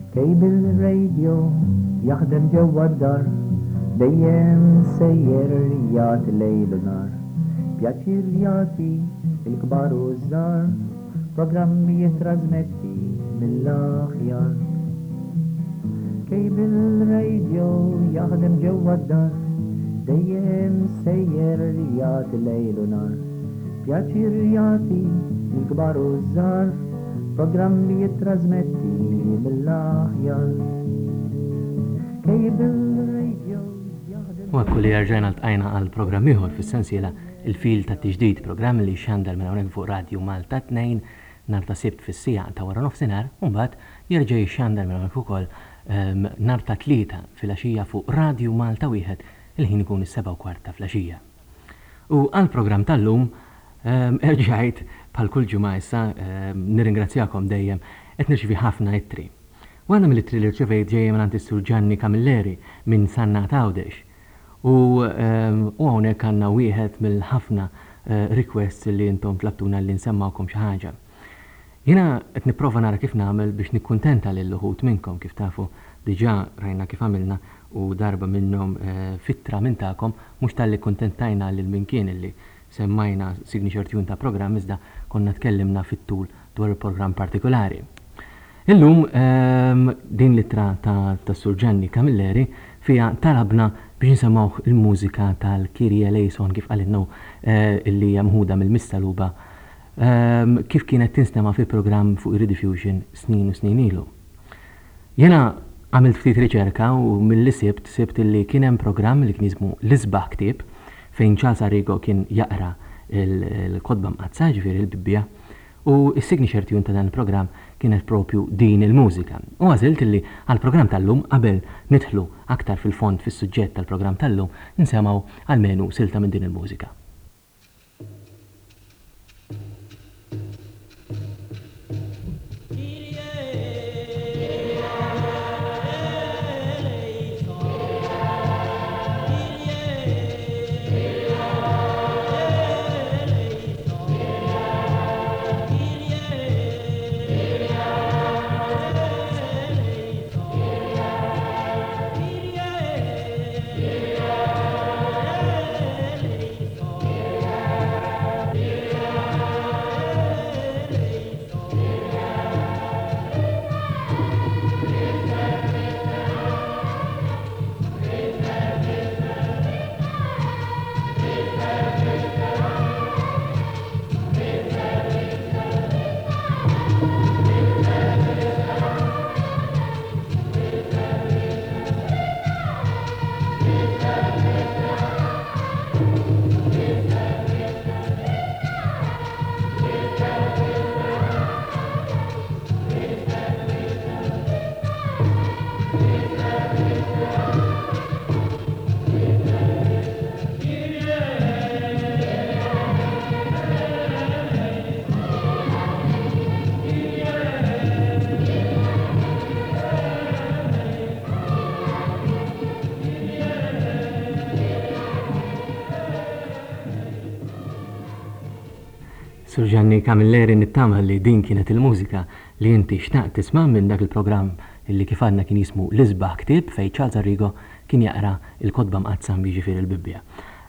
Kejbil radio jaħdem ġewwa d-dar, dejjem sejjer jagħti lejl u nar. Pjaċir jagħti il-kbar u żgħar, programmi jittrażmetti mill-aħjar. Kejbil radio jaħdem ġewwa d-dar, dejjem sejjer jagħti lejl u nar. Pjaċir jagħti il-kbar u żgħar, programmi jittrażmetti mill-aħjar. Kejbil radio jaħdem. U għakkulli rġajna l-tqajna għal-programm ieħor fis-sensiela il-fil ta' tiġdid, programm li xandar minn hawnhekk fuq Radio Malta 2 nhar ta' Sibt fis-sija ta' wara nofsinhar, u mbagħad jerġa' jixxandar minn hawnhekk ukoll nhar ta' Tlieta filgħaxija fuq Radio Malta 1 il-ħin ikun is-7:15 ta' filgħaxija. U għall-programm tal-lum erġajt bħal kull ġimgħa issa nirringrazzjakom dejjem qed nirċievi ħafna ittri. Waħda mill-ittri li rċevejt ġejja minn Sur Gianni Camilleri minn Sanna Tawdex. U hawnhekk għandna wieħed mill-ħafna requests li intom tlabtuna li nsemmawkom xi ħaġa. Jiena qed nipprova nara kif nagħmel biex nikkuntenta lil uħud minnkom kif tafu diġà rajna kif għamilna u darba minnhom fittra minn tagħkom mhux tal-li kuntentajna lil min kien illi semmajna signature tune ta' programm iżda konna tkellimna fit-tul dwar il-programm partikolari. Illum din l-ittra ta' Sur Gianni Camilleri fija talabna biex nsemmaw il-mużika tal-Kyrie eleison kif qalilna illi hija mħuda mill-Mistaluba kif kienet tinstema' fil-programm fuq ir-Rediffusion snin u snin ilu. Jena għamilt ftit riċerka u mill-li sibt illi kien hemm programm li kien jismu l-Isbaħ Ktieb fejn Charles Arrigo kien jaqra il-kodba mqazza ġifieri il-Bibbja u s-signature tune ta' dan il-programm kienet propju din il-mużika. U għażilt illi għal-programm tal-lum qabel nidħlu aktar fil-fond fis-suġġett tal-programm tal-lum nsemgħu almenu silta minn din il-mużika. Sur Gianni Camilleri nittama li din kienet il-mużika li inti xtaqt tisma' minn dak il-programm illi kif għadna kien jismu l-Isbaħ Ktieb fejn Charles Arrigo kien jaqra il-kodba mqazza jiġifieri il-Bibbja.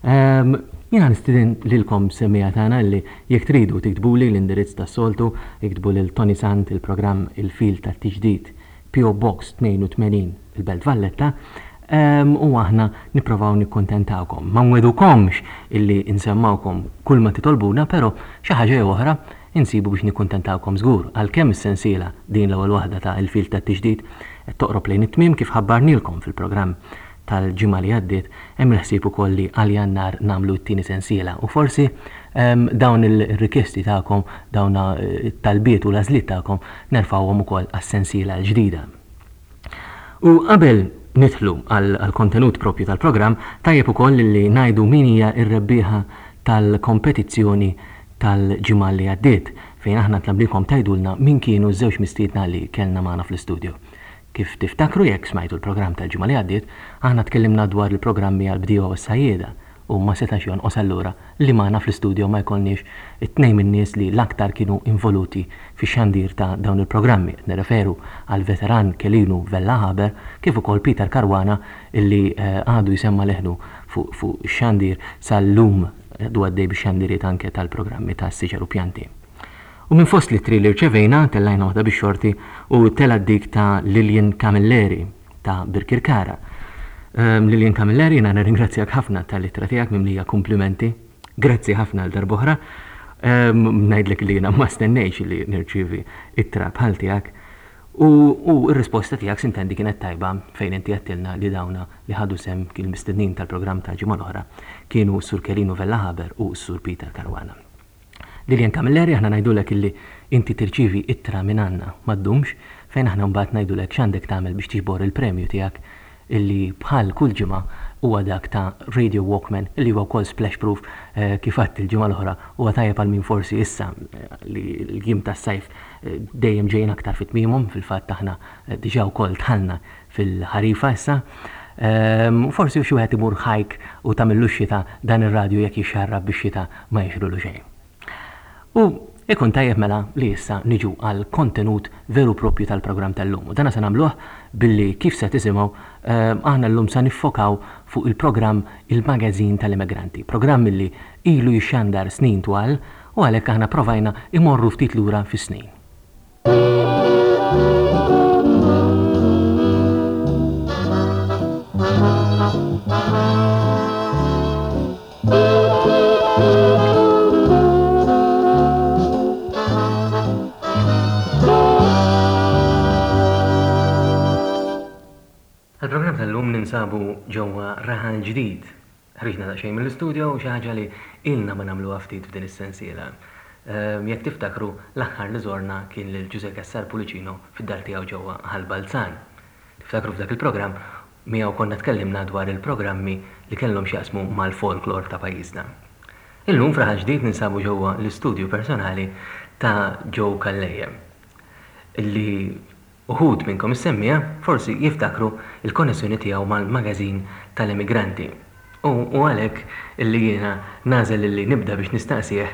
Jiena nistiden lilkom semmija tagħna li jekk tridu tiktbuli l-indirizz tas-soltu, iktbu lil Tony Sant il-programm il-fil tat-tiġdid PO Box 82 il-Belt Valletta. U aħna nipprovaw nikkontentawkom. Ma nwedukomx illi insemmawkom kull ma titolbuna, però xi ħaġa oħra insibu biex nikkontentawkom żgur. Għalkemm is-sensiela din l-ewwel waħda ta' il-fil tat-tiġdid qed toqrob lejn it-tmiem kif ħabbarnilkom fil-programm tal-ġimgħa li għaddiet hemm il-ħsieb ukoll li għal Jannar nagħmlu t-tieni sensiela u forsi dawn il-rikesti tagħkom, dawn it-talbiet u l-għażliet tagħkom nerfgħuhom ukoll għas-sensiela l-ġdida. U qabel nidħlu għal-kontenut propju tal-programm, tajjeb ukoll li ngħidu min hija r-rebbieħa tal-kompetizzjoni tal-ġimgħa li għaddiet fejn aħna tlablikom tgħidulna min kienu ż-żewġ mistiedna li kellna magħna fl-istudju. Kif tiftakru jekk smajtu l-programm tal-ġimgħa li għaddiet, aħna tkellimna dwar il-programmi għall-bdiewa u s-sajjieda u ma setax jonqos allura li magħna fl-istudio ma jkollniex it-tnejn min-nies li l-aktar kienu involuti fix-xandir ta' dawn il-programmi. Nirreferu għal veteran Kelinu Vella Haber kif ukoll Peter Karwana illi għadu jisemma leħnu fuq xandir sal-lum għaddej bix-xandiriet anke tal-programmi ta' Siġar u Pjanti. U minn fost li tri li rċevejna tellajna waħda bix-xorti u tella dik ta' Lilian Camilleri ta' Birkirkara. Lilian Camilleri, jena ringrazzjak ħafna tal-ittra tiegħek mimlija komplimenti. Grazzi ħafna l-darbohra. Ngħidlek li jiena ma stennejx li nirċievi ittra bħal tiegħek. U r-risposta tiegħek sintendi kienet tajba fejn inti għattilna li dawna li ħadu sem kien mistednin tal-programm tal-ġimgħa l-oħra kienu s-Sur Kelinu Vella Haber u s-Sur Peter Karwana. Lilian Camilleri, aħna ngħidulek illi inti tirċievi ittra minn għandna m'għaddumx fejn aħna mbagħad ngħidulek x'għandek tagħmel biex tiġbor il-premju tiegħek illi bħal kull ġimgħa huwa dak ta' Radio Walkman illi huwa wkoll splash proof kif għadt il-ġimgħa l-oħra huwa tajjeb għal min forsi issa li l-jiem tas-sajf dejjem ġejjin aktar fit-tmiemhom fil-fatt aħna diġà wkoll tħallna fil-ħarifa issa. U forsi xi wieħed imur ħajk u tagħmillu x-xita dan ir-radju jekk jixxarrab bix-xita ma jixrulu xejn. U ikun tajjeb mela li issa niġu għal kontenut veru propju tal-programm tal-lum. U dana se nagħmluh billi kif se tisimgħu aħna llum se niffokaw fuq il-programm Il-Magazin tal-Immigranti. Programm li ilu jixxandar snin twal u għalhekk aħna provajna imorru ftit lura fis-snin. Il-programm tal-lum ninsabu ġewwa raħal ġdid. Ħriġna daqsxejn mill-istudio u xi ħaġa li ilna ma nagħmluha ftit f'din is-sensiela. Jekk tiftakru l-aħħar li żorna kien lil Giuseppe Cassar Pulicino fid-dar tiegħu ġewwa Ħal-Balzan. Tiftakru f'dak il-programm miegħu konna tkellimna dwar il-programmi li kellhom x'jaqsmu mal-folklor ta' pajjiżna. Illum f'raħal ġdid ninsabu ġewwa l-istudju personali ta' Joe Calleja illi uħud minnkom is-semmija forsi jiftakru il-konnessjoni tiegħu mal-Magazin tal-Immigranti. U għalhekk illi jiena nażel illi nibda biex nistaqsih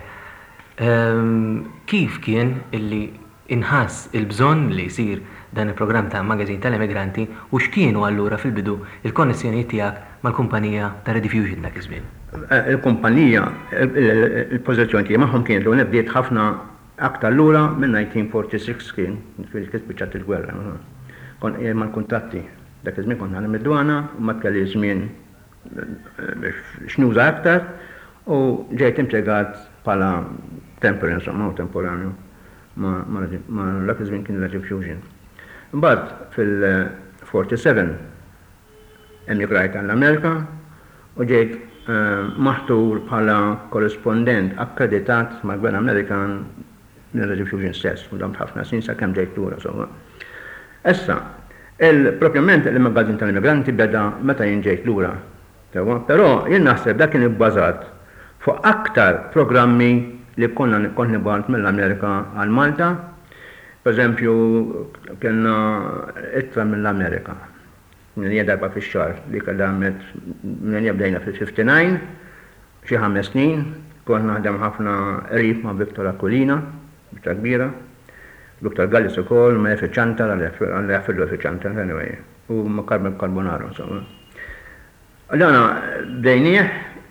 kif kien illi inħass il-bżonn li jsir dan il-programm ta' Magazin tal-Immigranti u x'kienu allura fil-bidu il-konnessjonijiet tiegħek mal-kumpanija ta' Rediffusion dak iż-żmien. Il-kumpanija, il-pożizzjoni tiegħi magħhom kien li bdiet ħafna aktar lura minn 1946 kien fil-kisbiċat il-gwerra. Kon mal-kuntatti dak iż-żmien kont nagħmel mid-dwana u ma tkelli żmien biex xnuża aktar u ġejt impjegat bħala temporary insomma temporanju ma dak iż-żmien kien Rediffusion. Imbagħad fil-47 emigrajt għall-Amerika u ġejt maħtur bħala korrespondent akkreditat mal-Gvern Amerikan Rediffusion stess, u damt ħafna sin sa' kemm ġejt lura sewwa. Issa, propjament il-Magazin tal-Immigranti beda meta jien ġejt lura. Però jien naħseb dak kien ibbażat fuq aktar programmi li kont nibgħat mill-Amerika għal Malta. Pereżempju, kellna ittra mill-Amerika. Minn darba fix-xahar li kellha minn bdejna fil-59, xi 5 snin, kont naħdem ħafna qrib ma' Viktor Akulina, bita kbira, Dr. Gallis ukoll, ma' Efi Ċantar, għalli għaffillu Efi Ċantar, anyway, u ma' Carmen Carbonaro, insomma. Għallana, bdejnieh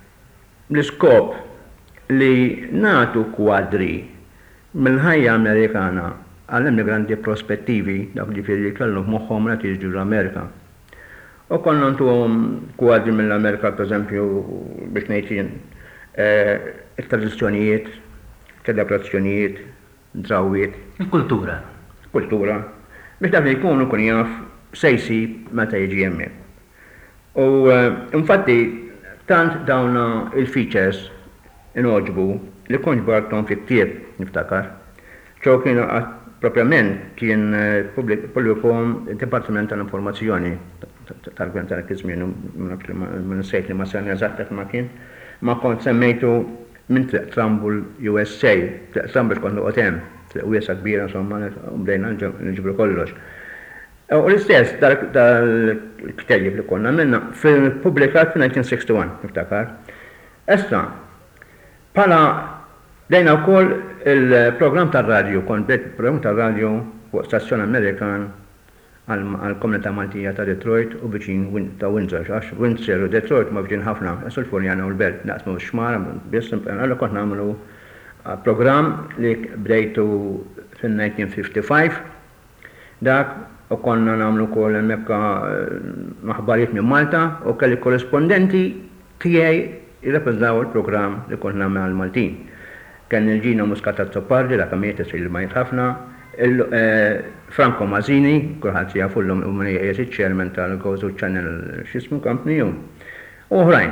l-iskop li natu kwadri mill-ħajja Amerikana għall-immigranti prospettivi, dak ġifieri li kellhom moħħhom meta jiġu l-Amerika. U konna ntuhom kwadri mill-Amerika, per eżempju, biex ngħid il-tradizzjonijiet, ċelebrazzjonijiet, drawiet. Il-kultura. Kultura. Biex dak li jkunu kun jaf sejsi meta jiġi hemmhekk. U infatti tant dawna il-features inogħġbu li kont bartom fi ktieb niftakar. ċew kien propjament kien pubblikum Dipartiment tal-Informazzjoni tal-Gvern tal-Kizmin, minn sejt li ma sani eżatt ma kien, ma kont semmejtu minn Triq Trumbull USA, Triq Trumbull kont noqgħod Triq wiesa kbira insomma, bdejna nġibru kollox. U l-istess tal-ktelli li konna minna fil-publikat fil-1961, niftakar, Issa, pala dejna wkoll il-programm tar-radju, kont bdejt programm tar-radju fuq stazzjon Amerikan għal-komunità Maltija ta' Detroit u viċin ta' Windsor, għax Windsor u Detroit ma viċin ħafna, għasul Furjana u l-Belt, naqsmu xmara, biss għallu kont namlu program li bdejtu fil-1955, dak u konna namlu kol mekka maħbarijiet minn Malta u kelli korrespondenti tiegħi jirrappreżentaw il-program li konna namlu għal-Maltin. Kien il-ġina Muskata Zoppardi, la kamietes il-majt ħafna, Franco Mazzini, kulħadd jafu l-lum u chairman tal-Gozu Channel xismu company u oħrajn.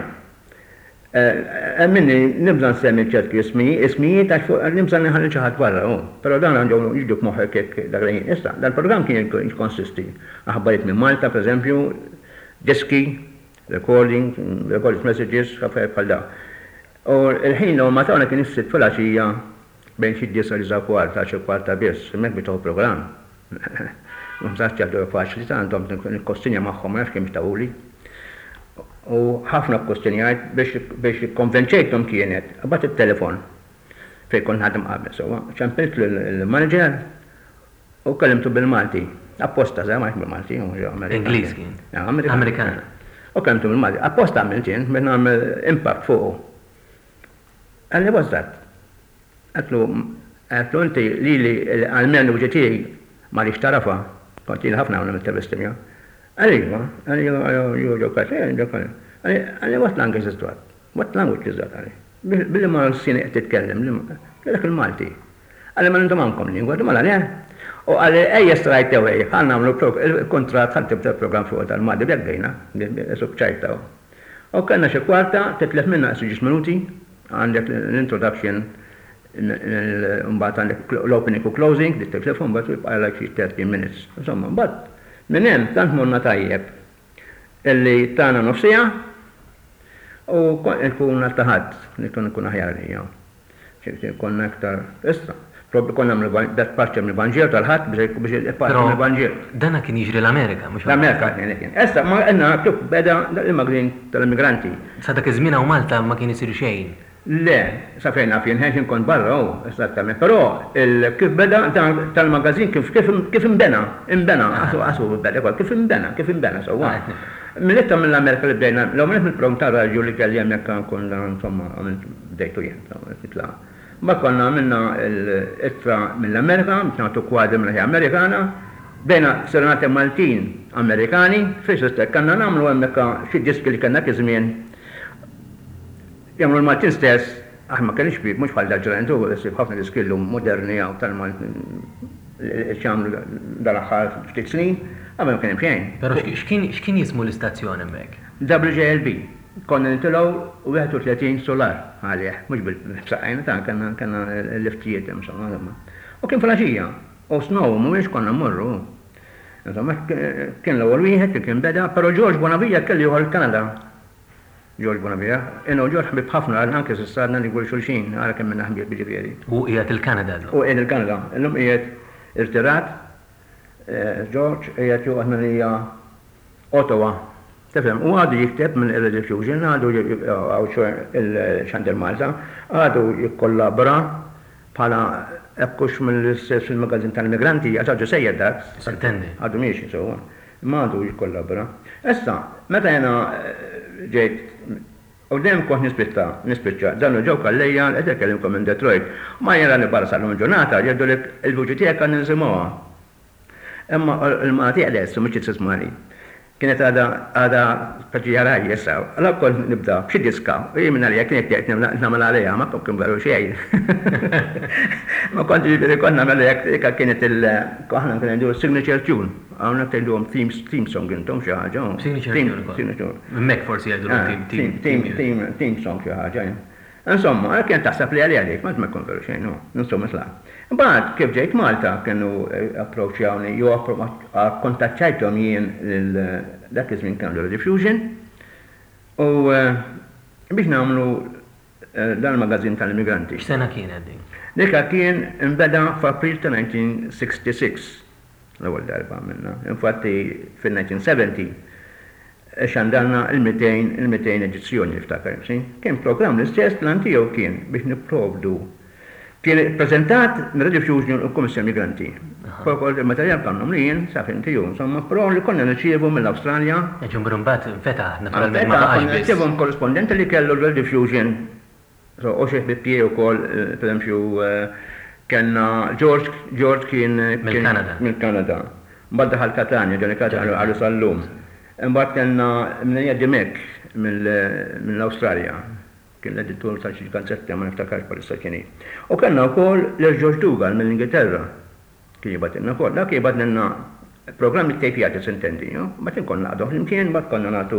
Minni nibżan semmi ċertki ismijiet għax fuq nibżan nħalli ċaħat barra, pero dan għandhom jiġduk moħħek dagrajn. Issa, dal-program kien konsisti. Aħbariet minn Malta, per eżempju, diski, recording messages, għafaj bħal da. U il-ħin u matawna kien issit fil-ħaxija bejn xi disa li kwarta, xi kwarta biss, hemmhekk bitaw program. Msaċ ċaddu faċli ta' għandhom il-kostinja magħhom nafx kemm tawli. U ħafna kostinjajt biex konvenċejtom kienet, għabat il-telefon fej kon ħadem qabel, so ċempilt l-manager u kellimtu bil-Malti, apposta za maħi bil-Malti, Ingliż kien. Amerikan. U kellimtu bil-Malti, apposta għamiltin biex nagħmel impact fuq. Għalli wazzat. Għatlu inti li għal-men u ġetiri ma li xtarafa, konti ħafna għuna mit-terrestimja. Għalli, what language is that? What language is that? Billi ma l-sini għet titkellem, għalek il-Malti. Għalli ma n-intom għankom lingwa, ma l-għalli. U għalli ejja strajt ewej, għanna għamlu il-kontrat għal program fuq tal-Malti, bjaggħajna, subċajta. U kanna xe kwarta, titlef minna 6 minuti, għandek l-introduction, mbagħad għandek l-opening u closing, dik telefon mbagħad jibqa' like 30 minutes. Insomma, mbagħad minn hemm tant morna tajjeb illi tagħna nofsija u nkun taħat li kun aħjar li jew. Ċifti konna aktar istra. Probbi konna dat parċa mill-Banġier tal-ħadd biex parċa mill-Banġier. Dana kien jiġri l-Amerika, mhux l-Amerika kien. Issa ma għandna klub beda il-magazin tal-immigranti. Sa dak iż-żmien hawn Malta ma kien isir xejn. Le, sa fejn naf jien kont barra esattament, però kif beda tal-magazin kif imbena, għasu beda kif imbena sewwa. Mill-itta mill-Amerika li bdejna, l-għomet mill-program ta' radju li kelli Amerika konna insomma bdejtu jien, nitla'. Ma konna għamilna l-ittra mill-Amerika, nagħtu kwadri mill-ħja Amerikana, bdejna serenati Maltin Amerikani, fl-istess kanna nagħmlu hemmhekk xi diski li kellna kizmien. Jamlu l-Maltin stess, ma kienx bib, mux bħal dal-ġrajentu, ħafna diskillu moderni għaw tal-Maltin ċamlu dal-axħar ftit snin, għabem kien xejn. Pero x'kien jismu l-istazzjon hemmhekk? WJLB, konna nitilgħu 31 solar għalih, mhux bil-bsaqajna ta' kanna l-liftijiet insomma. U kien flaxija, u snow mhuwiex konna mmorru. Insomma kien l-ewwel wieħed li kien beda, però George Bonavija kelli juħol Kanada. George Bonavija, George ħbib ħafna għal anke s-sadna li għul xulxin, għara kemm minna ħbib ġifieri. U qiegħed il-Kanada. U qiegħed il-Kanada, illum qiegħed irtirat, George qiegħed juqgħod minn Ottawa. Tifhem, u għadu jikteb minn il-Diffusion, għadu il-Xandir Malta, għadu jikkollabra bħala ekkux mill-istess fil-magazin tal-migranti, għaxħaġu sejjed dak. Għadu miexi, so ma għadu jikkollabra. Issa, meta jena ġejt, u dem kont nispiċċa, dan ġew kallejja, qed kellimkom minn Detroit, ma jara li barra sal-lum ġurnata, jgħidu li l-vuċi tiegħek kan nisimgħuha. Imma l-mati għal-essu mhux tismani. Kienet għada paġijaraj jessaw, għalla kont nibda b'xi diska, u jimina li kienet jgħid namel għalija, ma kont veru xejn. Ma kont ġibiri kont namel jgħid kienet il-koħna kien għandu signature tune, għawna kien għandhom theme song intom xi ħaġa. Signature tune. Mek forsi għandu theme song xi ħaġa. Insomma, kien taħseb li għalik, ma kont veru xejn, insomma tla'. Bad, kif ġejt Malta kienu approċjawni, jew kontaċċajthom jien dak iż-żmien kienu Diffusion u biex nagħmlu dal-magażin tal-immigranti. X'sena kien għaddin? Dik kien imbeda f'April ta' 1966 l-ewwel darba minna. Infatti fil-1970 xandalna il-200 edizzjoni niftakar. Kien programm l-istess l-antijow kien biex niprovdu. Kien prezentat mir-Radio Fusion u Kummissjoni Migranti. Kokol il-materjal kannhom li jien saf intiju, insomma, però li konna nirċievu mill-Awstralja. Ġumbrumbat fetaħ, naturalment ma baqax biss. Nirċievu korrespondenti li kellu l-Radio Fusion. So, Oxeħ Bipie u kol, per esempio, kellna George kien mill-Kanada. Mbagħad daħal Katania, ġoni Katania għalu sal-lum. Mbagħad kellna Mnejja Dimek mill-Awstralja. Kien l-editur ta' xi kanzetta ma niftakarx palissa kien. U kellna wkoll l-George Dougal mill-Ingilterra. Kien jibatilna wkoll, dak jibatilna programmi tejpijati sintendi, mbagħad inkonna għadhom flimkien, mbagħad konna nagħtu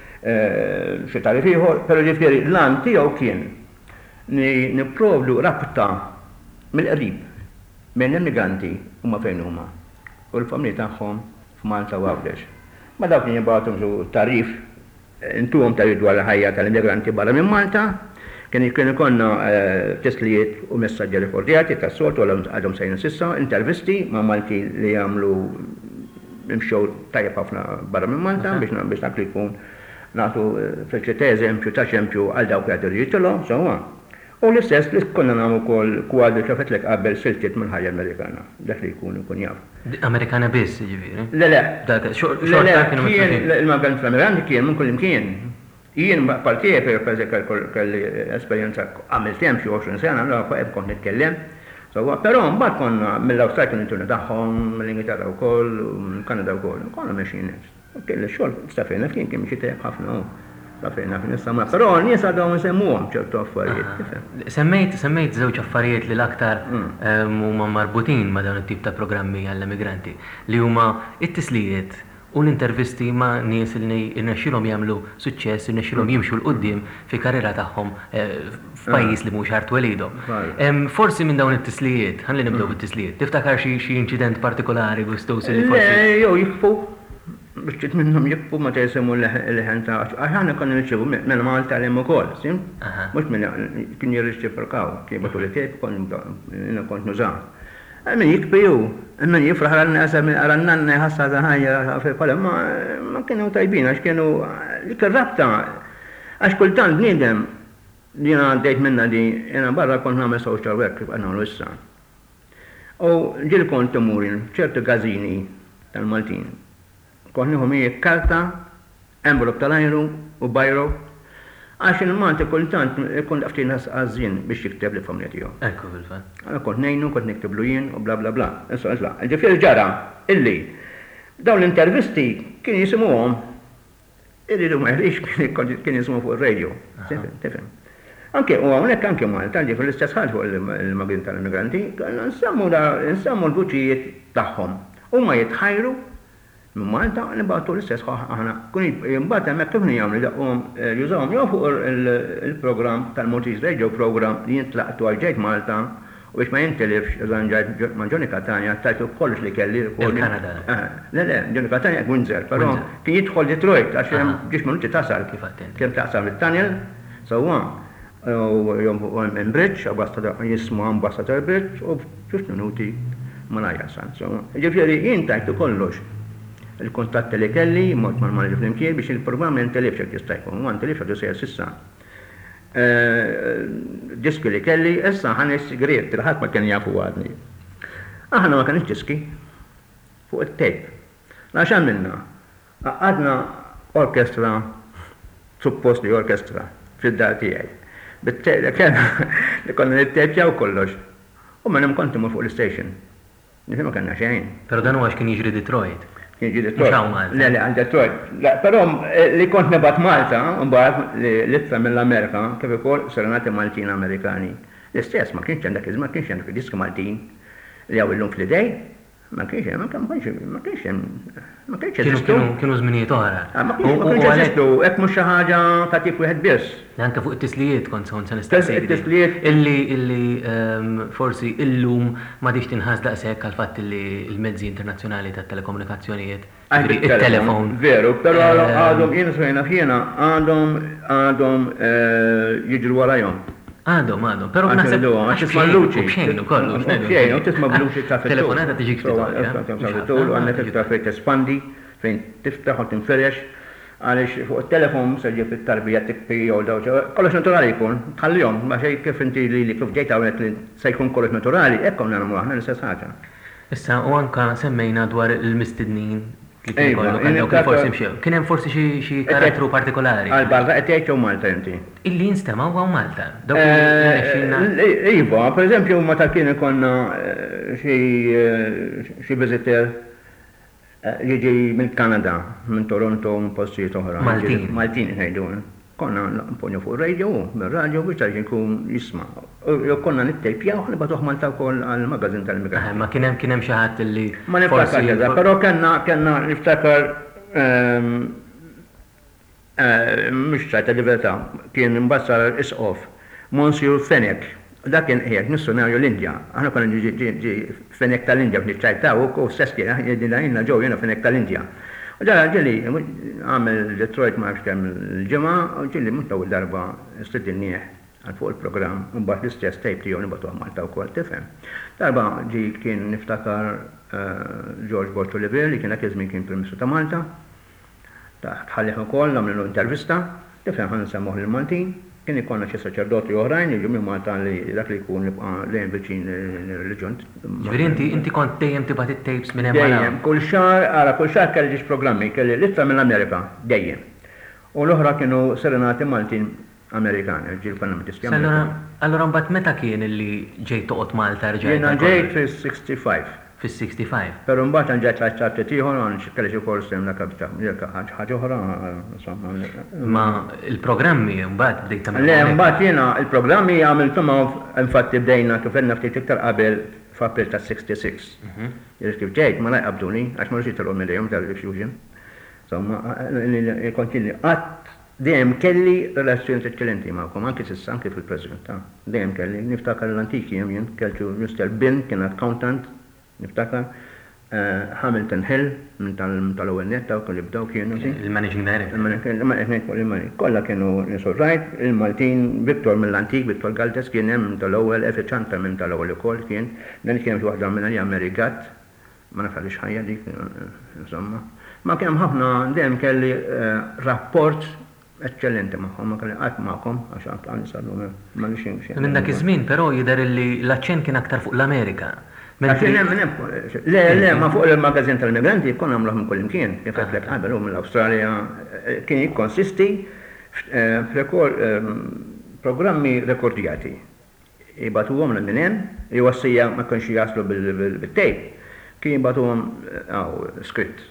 xi tarif ieħor, però ġifieri l-an tiegħu kien nipprovdu rabta mill-qrib bejn l-immigranti huma fejn huma u l-familji tagħhom f'Malta u Għawdex. Ma dawk kien jibgħatuhom tarif intuhom tarif dwar il-ħajja tal-immigranti barra minn Malta, kien ikonna tislijiet u messaġġi rekordjati tas-soltu għadhom sejna sissa, intervisti ma' Malti li jagħmlu imxew tajjeb ħafna barra minn Malta biex dak li jkun nagħtu feċċet eżempju ta' eżempju għal dawk li għadu jitilhom, sewwa. U l-istess li konna nagħmlu wkoll kwadri ċafetlek qabel siltiet mill-ħajja Amerikana, dak li jkun jaf. Amerikana biss, ġifieri? Le, kien il-magant fl-Amerikanti kien minn kull imkien. Jien partijie kelli esperjenza għamilt hemm xi 20 sena, allura fuq kont nitkellem. Però mbagħad konna mill-Awstralja kien inturna tagħhom, mill-Ingilterra wkoll, mill-Kanada wkoll, konna mexjin. Kelli xogħol stafejna kien mexi tajjeb ħafna. Però n-nies għadhom isemmuhom ċertu affarijiet. Semmejt żewġ affarijiet li l-aktar huma marbutin ma' dawn it-tip ta' programmi għall-immigranti li huma it-tislijiet u l-intervisti ma' nies li irnexxilhom jagħmlu suċċess, irnexxilhom jimxu l-qudiem fi karriera tagħhom f'pajjiż li mhux art welidhom. Forsi minn dawn it-tislijiet, ħalli nibdew bit-tislijiet, tiftakar xi inċident partikolari gustus li forsi. Jew jikfu biex minnhom jibbu ma jisimu l-ħen ta' għaxħana konna nirċivu minn Malta l-hemm ukoll, sim? Mhux minn kien jirriċiprokaw, kien batu li tejb kont nużaw. Min jikbiju, min jifraħ għal-nanna jħassa ħajja fil-kolla, ma kienu tajbin, għax kienu li kien-rabta, għax kultant bniedem li jena għaddejt minna di, jena barra kont nagħmel social work għanna l-wissa. U ġil kont imurin ċertu gazini tal-Maltin. Kont nieħu miegħi karta, envelop tal-ajru u bajro, għax il-Malti kultant ikun ftit għażin biex jikteb li familja tiegħu. Ekku fil-fatt. Kont ngħinu, kont niktiblu jien u bla bla bla. Insomma, ġifieri ġara illi dawn l-intervisti kien jisimuhom irridu ma jħrix kien jisimu fuq ir-radio. Tifhem. Anke u hawnhekk anke Malta ġifieri l-istess ħaġa fuq il-magrin tal-immigranti, nsemmu l-vuċijiet tagħhom. Huma jitħajru minn Malta nibgħatu l-istess aħna. Kun imbagħad hemmhekk kif jagħmlu daqhom jużawhom jew fuq il-programm tal-Maltese Radio Program li jintlaqtu għal ġejt Malta u biex ma jintilifx ġejt ma' Ġoni Katania tajtu kollox li kelli. Il-Kanada. Le, Ġoni Katania Windsor, però kien jidħol Detroit għax hemm ġiex minuti tasal. Kien taqsam it-tunnel, sewwa minn Bridge, jismu Ambassador Bridge u ġiex minuti ma jasal. Ġifieri jien tajtu kollox. Il-kontatti li kelli, mod mal-mali fl-imkien biex il-programm jintelifx jekk jista' jkun, u għantelifx għadu sejja sissa. Diski li kelli, issa ħanes sigriet, il-ħadd ma kien jafu għadni. Aħna ma kienx diski fuq it-tape. Għax għamilna, għadna orkestra, suppost li orkestra, fid-dar tiegħi. Bit-tape li konna nittejpjaw kollox. U ma konti mur fuq l-station. Nifhem ma kellna xejn. Però dan huwa kien jiġri Detroit. Kien ġi Detroit. Le, għal Detroit. Però li kont nebat Malta, mbagħad li tla mill-Amerika, kif ukoll serenati Maltin Amerikani. L-istess ma kienx għandek ma kienx għandek diski Maltin li għaw illum fl-idej, ma kienx kienu żminijiet oħra. Ma kienx jeżistu, hekk mhux xi ħaġa ta' tip wieħed biss. Anke fuq it-tislijiet kont se nistaqsik. Illi forsi illum ma dix tinħass daqshekk għal fatt li l-mezzi internazzjonali tat-telekomunikazzjonijiet, it-telefon. Veru, però għadhom jien swejna fjena għadhom jiġru warajhom. Għadhom, però naħseb tisma' luċi. Bxejn ukoll. Bxejn, u tisma' bluċi ta' fit-tul. Telefonata tiġik fit-tul. Għandek iktar fejn tespandi, fejn tiftaħ u tinferex. Għaliex fuq il-telefon se ġib it-tarbija tikpi jew daw kollox naturali jkun, tħallihom, ma xejn kif inti li kif ġejt hawnhekk li se jkun kollox naturali, hekk konna nagħmlu aħna l-istess ħaġa. Issa u anka semmejna dwar il-mistednin li kien kollu forsi mxew. Kien hemm forsi xi karattru partikolari. Għal-barra qed jgħid jew Malta inti. Illi jinstema' huwa Malta. Iva, pereżempju meta kien ikonna xi visitor jiġi mill-Kanada, minn Toronto, minn postijiet oħra. Maltin ngħidu. Konna nponju fuq radio, mir-radio biex tarġi nkun jisma'. Jew konna nittejpjaw nibgħatuh Malta wkoll għall-magażin tal-immigranti. Ma kien hemm xi ħadd li ma niftakar però kellna niftakar mhux ċajta libertà kien imbassar isqof Monsieur Fenek. Dak kien qiegħed missionarju l-Indja. Aħna konna ġi Fenek tal-Indja b'niċ ċajtaw u stess kien jgħidilna ġew jiena Fenek tal-Indja. U ġara ġili għamel Detroit ma kemm il-ġimgħa u ġili mhux l-ewwel darba stidinnieh għal fuq il-programm u mbagħad l-istess tape tiegħu nibgħatuh Malta wkoll tifhem. Darba ġi kien niftakar George Bort Oliver li kien dak iż-żmien kien Prim-Ministru ta' Malta. Tħallih ukoll nagħmlu intervista, tifhem ħan nsemmuh lil-Maltin. Kien ikonna xi saċerdoti oħrajn jiġu minn Malta li dak li jkun lejn viċin ir-reġjun. Ġifieri inti kont dejjem tibgħat it-tapes minn hemm dejjem, kull xahar kelli ġiex programmi, kelli litra mill-Amerika, dejjem. U l-oħra kienu serenati Maltin Amerikani, ġil-Panamitisti Amerikani. Allora mbagħad meta kien illi ġejt toqgħod Malta rġajt? Jiena ġejt fis-65. Fis-65. Però mbagħad ġejt l-ċarti ieħor għan kelli xi kors hemm kapita ħaġa oħra insomma. Ma il-programmi mbagħad bdejt tagħmel. Le mbagħad jiena il-programmi għamilthom infatti bdejna kif għedna ftit iktar qabel f'April ta' 66. Jien kif ġejt ma laqabduni għax ma rridx ilhom millejhom tal-refusion. Insomma, kontinni qatt dejjem kelli relazzjoni eċċellenti magħkom anke s'issa anke fil-President. Dejjem kelli niftakar l-antiki jien keltu Mr. Bin kien accountant niftakar Hamilton Hill minn tal-ewwel netta u kelli bdew kienu il-Managing Director. Kollha kienu nisurrajt il-Maltin Victor mill-antik Victor Galtes kien hemm tal-ewwel effiċjanta minn tal-ewwel ukoll kien dan kien xi waħda minn li Amerikat ma nafx ħajja dik insomma. Ma kien ħafna dejjem kelli rapport eccellenti magħhom, ma kelli qatt magħhom għax għandi sarlu ma nixin. Minn dak iż-żmien però jidher li l-aċċent kien aktar fuq l-Amerika. Le, ma fuq il-magazzin tal-immigranti kon għamluħ minn kull imkien, kif għedlek qabel u mill-Awstralja kien jikkonsisti programmi rekordjati. Jibatu għom l-minen, jwassija ma konx jaslu bil-tejp, kien jibatu għom skritt.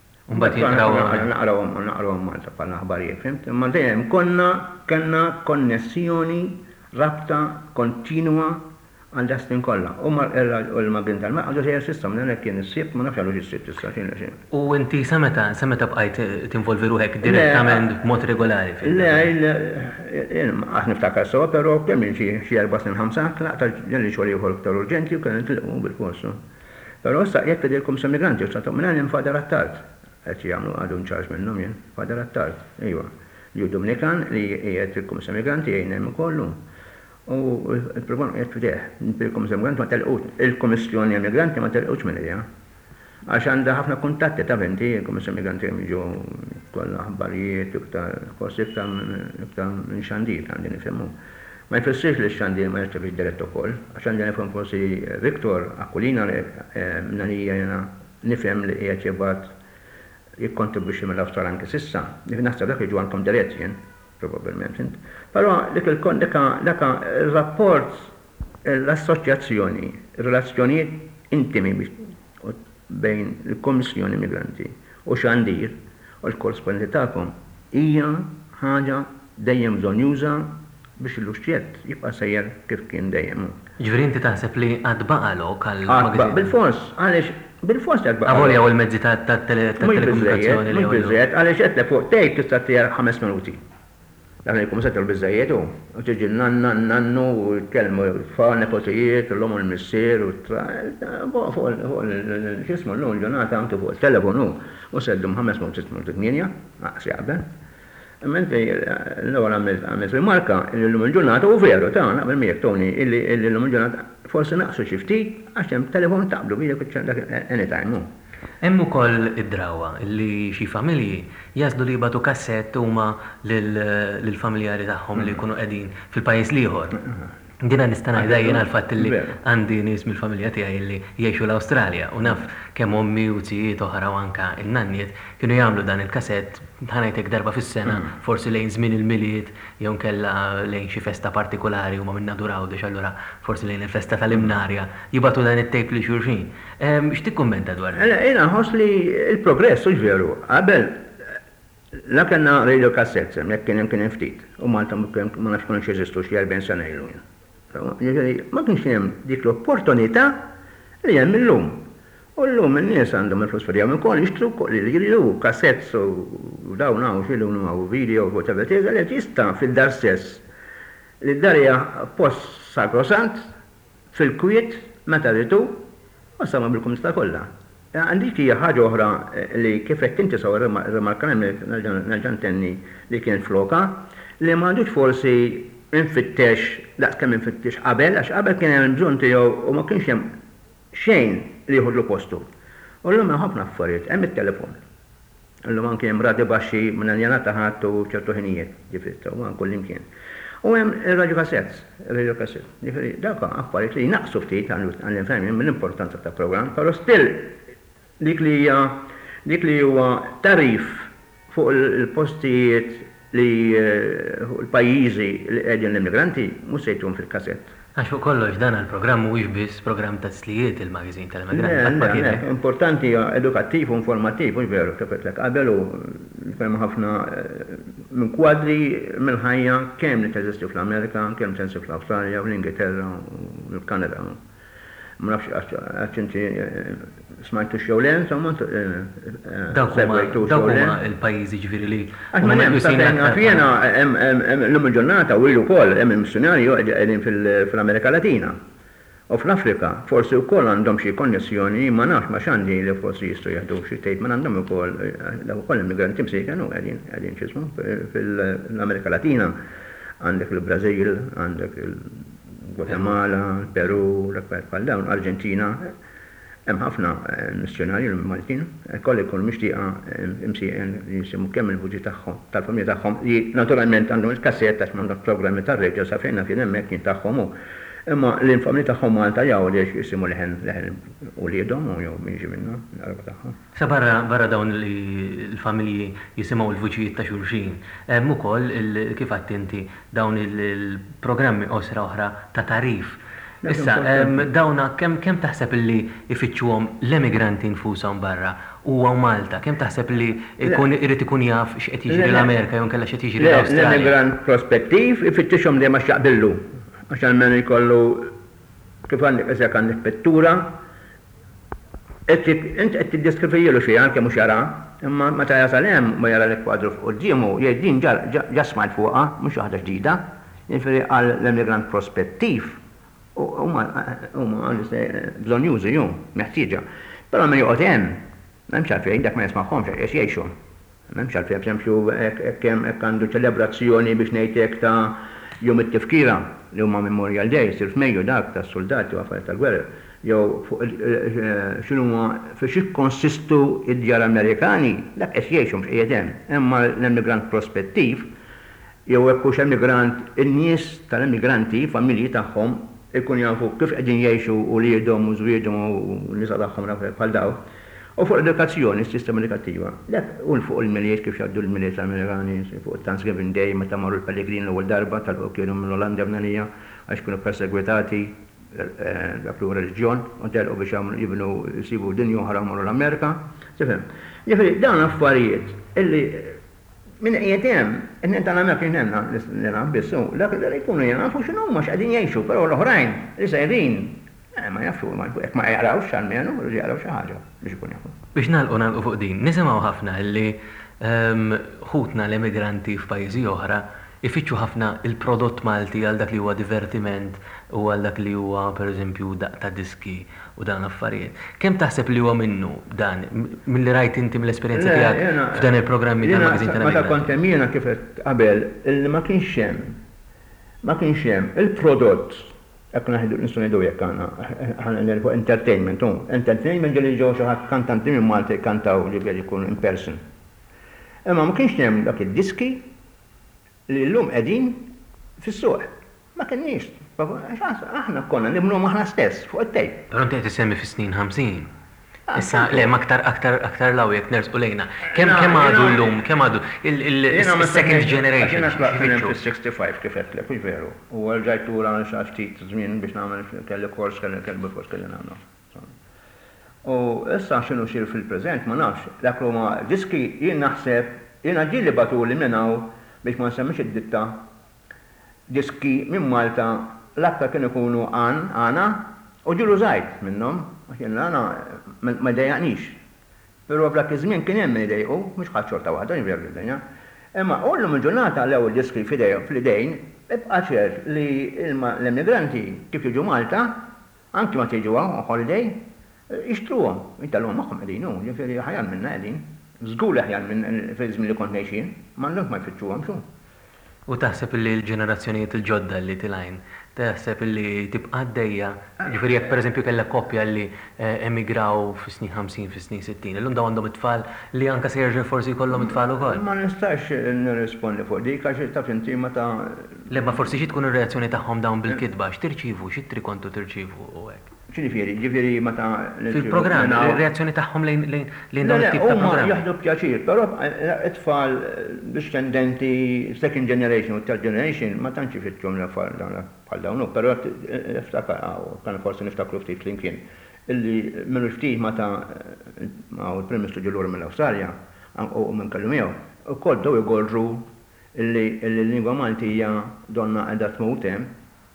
Naqrawhom Malta bħala ħbarijiet, fimt? Ma dejjem konna konnessjoni rabta kontinua għal dastin kollha. U l-magrin tal-ma għandu xejn sistem minn hekk kien issib ma nafx għandu issib issa xejn. U inti sa meta bqajt tinvolvi ruħek direttament b'mod regolari? Le, għax niftakar sewa, però kemm xi 4 snin 5 laqta ġelli xogħol ieħor iktar urġenti u kien tilqu bil-korsu. Però issa jekk tidilkom migranti u sa minn hemm fader attart. Qed jagħmlu għadu nċarġ minnhom jien, fader attart. Ejwa. Ju Dominikan li qiegħed il-Kummissar Migranti jgħin hemm ukollu. U il-programm qed fdeħ, il-Kummissar Migranti ma telqut, il-Kummissjoni Migranti ma telqutx minn idea. Għax għandha ħafna kuntatti ta' venti, il-Kummissar Migranti jiġu kollha aħbarijiet iktar forsi iktar minn xandir għandi nifhmu. Ma jfissirx li x-xandir ma jirċevi dirett ukoll, għax għandi nifhem forsi Viktor Aquilina minna li jiena nifhem li qiegħed jibgħat jikkontribwixxi mill-Awstralja anke s'issa, naħseb dak jiġu għandkom dirett jien. Probabilment. Però dik il-rapport, l-assoċjazzjoni, relazzjonijiet intimi bejn il-Kommissjoni Migranti u xandir u l-korrespondenti tagħkom hija ħaġa dejjem bżonjuża biex il-luxxiet jibqa' sejjer kif kien dejjem. Ġifieri inti taħseb li qatt baqalok għal bil-fors, għaliex bil-fors jaqbaq. Avolja u l-mezzi tat-telekomunikazzjoni li biżżejjed għaliex qed fuq tgħid tista' tgħid 5 minuti. Dak li jkun settel biżżejjed u tiġi nannu u tkellmu tfal nepotijiet, l-om u l-missier u fuq x'ismu l-lum ġurnata għamtu fuq il-telefonu u seddum 5 minuti 6 minuti 8 naqsi qabel. Menti l-ewwel għamilt rimarka l-lum il-ġurnata u veru ta' naqbel miegħek Tony illi l-lum il-ġurnata forsi naqsu xi ftit għax hemm telefon taqblu biegħek anytime. Hemm ukoll id-drawa li xi familji jażlu li jibgħatu kassett huma lill-familjari tagħhom li jkunu qegħdin fil-pajjiż ieħor. Dina nista' ngħidha jien għall-fatt li għandi nies mill-familja tiegħi li jgħixu l-Awstralja u naf kemm ommi u tijiet oħra u anke in-nanniet kienu jagħmlu dan il-kasett ħanajtek darba fis-sena, forsi lejn żmien il-miliet jew nkella lejn xi festa partikolari huma minn naduraw biex allura forsi lejn il-festa tal-imnarja jibgħatu dan it-tejp li xulxin. X'tikkummenta dwar dan? Jiena nħoss li l-progress hux veru. Qabel la kellna radio cassettes jekk kien hemm ftit u Malta ma nafx kienx jeżistu xi 40 sena ilu. Ma kienx hemm dik l-opportunità li hemm illum. U llum in-nies għandhom il-flus fadjahom ukoll jixtru li jridu kassettes u dawn hawn x'ilhom u video u whatever it is li jista' fid-dar stess. Li d-dar hija post sakrosant fil-kwiet meta rridu u sama bil-komunità kollha. Għandik hija ħaġa oħra li kif qed inti saw rimarka nerġa' ntenni li kien floka li m'għandux forsi infittex daqs kemm infittex qabel għax qabel kien hemm bżonn tiegħu u ma kienx hemm xejn li jieħodlu postu. U llum hemm ħafna affarijiet, hemm it-telefon. Llum anke hemm radi baxxi minn għanjanata ħadd u ċertu ħinijiet ġifieri u kull imkien. U hemm ir-radio cassettes, ġifieri dak affarijiet li jnaqsu ftit għall-infemmin mill-importanza ta' programm, però still dik li huwa tarif fuq il-postijiet li l-pajjiżi li qegħdin l-immigranti mhux se jtuhom fil-kasett. Għax fuq kollox dan għall-programm mhuwiex biss programm ta' slijiet il-magazin tal-immigranti. Importanti edukattiv u informattiv, mhux veru kif qedlek qabel u kemm ħafna minn kwadri mill-ħajja kemm li teżisti fl-Amerika, kemm teżisti fl-Awstralja u l-Ingilterra u l-Kanada. Ma nafx għax inti smajtu xewlen, insomma, dawk huma il-pajjiżi ġifieri li huma meqjusin fjena l-lum il-ġurnata u ilu wkoll hemm il-missjonarji qegħdin fil-Amerika Latina u fl-Afrika forsi wkoll għandhom xi konnessjoni ma nafx ma x'għandi li forsi jistgħu jaħdu xi tgħid ma għandhom ukoll immigranti msejken u qegħdin x'ismu fil-Amerika Latina għandek il-Brażil, għandek Guatemala, Peru, l-affarijiet dawn, Arġentina, hemm ħafna missjonarji Maltin, kolli jkunu mixtieqa imsieqen li jisimu kemm il-vuġi tagħhom, tal-familja tagħhom li naturalment għandhom il-kassett għax m'għandhom programmi tar-reġjo sa fejn kien hemmhekk kien tagħhom imma l-familji tagħhom Malta jaw li jisimu leħen u liedhom u jew min jiġi minnha l-arba tagħhom. Sa barra dawn il-familji jisimgħu l-vuċijiet ta' xulxin, hemm ukoll kif għadt inti dawn il-programmi osra oħra ta' tarif. Issa, dawna kemm taħseb li ifittxuhom l-emigranti nfushom barra u Malta, kemm taħseb li irid ikun jaf x'qed jiġri l-Amerika jew nkella x'qed jiġri l-Awstralja? L-emigrant prospettiv ifittixhom dejjem għax jaqbillu. Għax għalmenu jkollu kif għandek eżek għandek pettura, int qed tiddeskrivijilu xi anke mhux jara, imma meta jasal hemm ma jara l-kwadru fuq qudiemu jgħid ġasma l fuqha mhux waħda ġdida, jiġifieri għal l-emigrant prospettiv huma bżonn jużu jew meħtieġa. Però ma joqgħod hemm, m'hemmx għalfejn dak ma jismagħhomx għax jgħixu. M'hemmx għalfejn pereżempju hekk għandu ċelebrazzjoni biex ngħidlek ta' jum it-tifkira li huma Memorial Day sir f'Mejju dak tas-soldati u affarijiet tal-gwerra jew x'inhuma fiex ikkonsistu id-djar Amerikani dak qed jgħixu mhux qiegħed hemm. Imma l-immigrant prospettiv jew hekk hux immigrant in-nies tal-immigranti familji tagħhom ikun jafu kif qegħdin jgħixu u liedhom u żwiedhom u nisa tagħhom bħal daw. U fuq l-edukazzjoni, s-sistema edukattiva. Lek, u fuq il-miliet kif jgħaddu l-miliet Amerikani, fuq Thanksgiving Day, meta marru l-Pellegrini l-ewwel darba, tal-fuq kienu mill-Olanda b'nalija, għax kienu persegwitati dak l-reliġjon, u telqu biex jibnu jsibu dinja oħra marru l-Amerika. Tifhem. Ġifieri dawn affarijiet illi minn qiegħed hemm, in-nies tal-Amerika hemm biss u dak li jkunu jafu x'inhuma x'qegħdin jgħixu, però l-oħrajn li sejrin ma jafxu, ma jarawx għalmenu, jaraw xi ħaġa biex ikun jafu. Biex nagħlqu fuq din, nisimgħu ħafna li ħutna l-emigranti f'pajjiżi oħra ifittxu ħafna il-prodott Malti għal dak li huwa divertiment u għal dak li huwa pereżempju daq ta' diski u dan affarijiet. Kemm taħseb li huwa minnu dan milli rajt inti mill-esperjenza tiegħek f'dan il-programmi tal-magażin tal-emigranti? Meta kont hemm qabel illi ma kienx hemm il-prodott Ekk naħdu l-instrumenti jekk għana fuq entertainment, entertainment ġeli ġew xi kantanti minn Malta jkantaw li ġeli jkunu in person. Imma ma kienx hemm dak id-diski li llum qegħdin fis-suq. Ma kenniex. Aħna konna nibnu aħna stess fuq it-tejp. Però inti qed isemmi fis-snin 50. Issa, le, ma aktar law jek nerżqu lejna. Kemm għadu l-lum, kemm għadu il-second generation? Jena xlaq film fil-65 kifet li, kux veru. U għalġajtu għan xaftit żmien biex namel kelli kors, kelli kors, kelli namlu. U issa xinu xir fil-prezent, ma nafx. Dak ma diski jien naħseb, jena ġilli batu li minnaw biex ma nsemmix id-ditta diski minn Malta l-aktar kienu ikunu għana u ġilu żgħid minnhom. Għaxin għana ma dejaqnix. Pero għabla kizmin kien hemm idejqu, mux ħadd xorta waħda, nivjer l-dinja. Imma ullum il-ġurnata l-ewwel diski fl-idejn, ibqa' ċer li l-immigranti kif jiġu Malta, anki ma tiġu holiday, jixtruhom. Inta l-hom magħhom qegħdin hu, ġifieri ħajan minna qegħdin. Żgur li ħajan minn fil-żmien li kont ngħixin, m'għandhomx ma jfittxuhom xu. U taħseb li l-ġenerazzjonijiet il-ġodda li tilajn, taħseb li tibqa' għaddejja, ġifieri jekk pereżempju kellha koppja li emigraw fis-snin 50, fis-snin 60, illum dawn għandhom it-tfal li anke se jerġgħu forsi jkollhom it-tfal ukoll. Ma nistax nirrispondi fuq dik għax taf inti meta. Le ma forsi xi tkun ir-reazzjoni tagħhom dawn bil-kitba x'tirċievu, x'itri kontu tirċievu u hekk. Ġifieri meta. Fil-programm, ir-reazzjoni tagħhom lejn dawn it-tip ta' programm. Jaħdu pjaċir, però it-tfal discendenti second generation u third generation ma tantx ifitthom l-affar bħal dawn, però kan forsi niftakru ftit flimkien illi minnu ftit meta il-Prim Ministru ġilur mill-Awstralja u minn kellu miegħu ukoll dew igorru illi l-lingwa Maltija donna qiegħda tmut hemm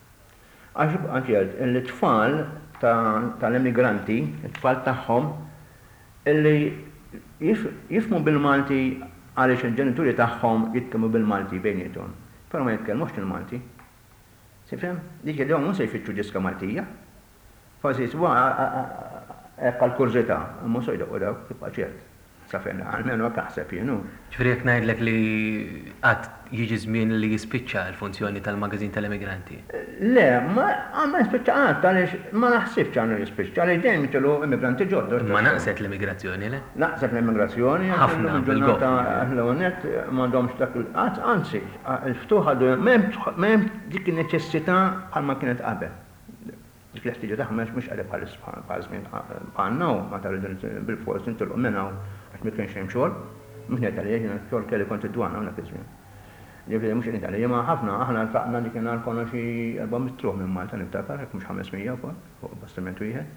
għax il-tfal tal-immigranti, it-tfal tagħhom illi jifhmu bil-Malti għaliex il-ġenituri tagħhom jitkellmu bil-Malti bejniethom. Però ma jitkellmux il-Malti. Sifhem? Dik id-dew mhux se jfittxu diska Maltija. Forsi jiswa hekk għall-kurżità, imma se jdoqqu dawk tibqa' ċert. Safenna, għalmenu hekk aħseb jienu. Ġifieri jekk ngħidlek li qatt jiġi żmien li jispiċċa l-funzjoni tal-magażin tal-immigranti. Le, ma jispiċċa qatt għaliex ma naħsibx għandu jispiċċa għaliex dejjem jitlu immigranti ġodda. Ma naqset l-immigrazzjoni le? Naqset l-immigrazzjoni. Ħafna bil-ġurnata l-għonet m'għandhomx dak il-qatt, anzi, il-ftuħ għadu m'hemm dik in-neċessità bħalma kienet qabel. Dik l-ħtiġa tagħhom mhux qiegħda bħal żmien bħalna u ma tarid bil-fors intilqu minnha għax ma kienx hemm xogħol, mhux ngħid għalih jiena xogħol kelli kont id-dwana hawnhekk iż-żmien. Ġifieri mhux ngħid għalih, imma ħafna aħna ltaqna dik kien konna xi 400 truħ minn Malta niftakar, hekk mhux 500 wkoll fuq bastiment wieħed.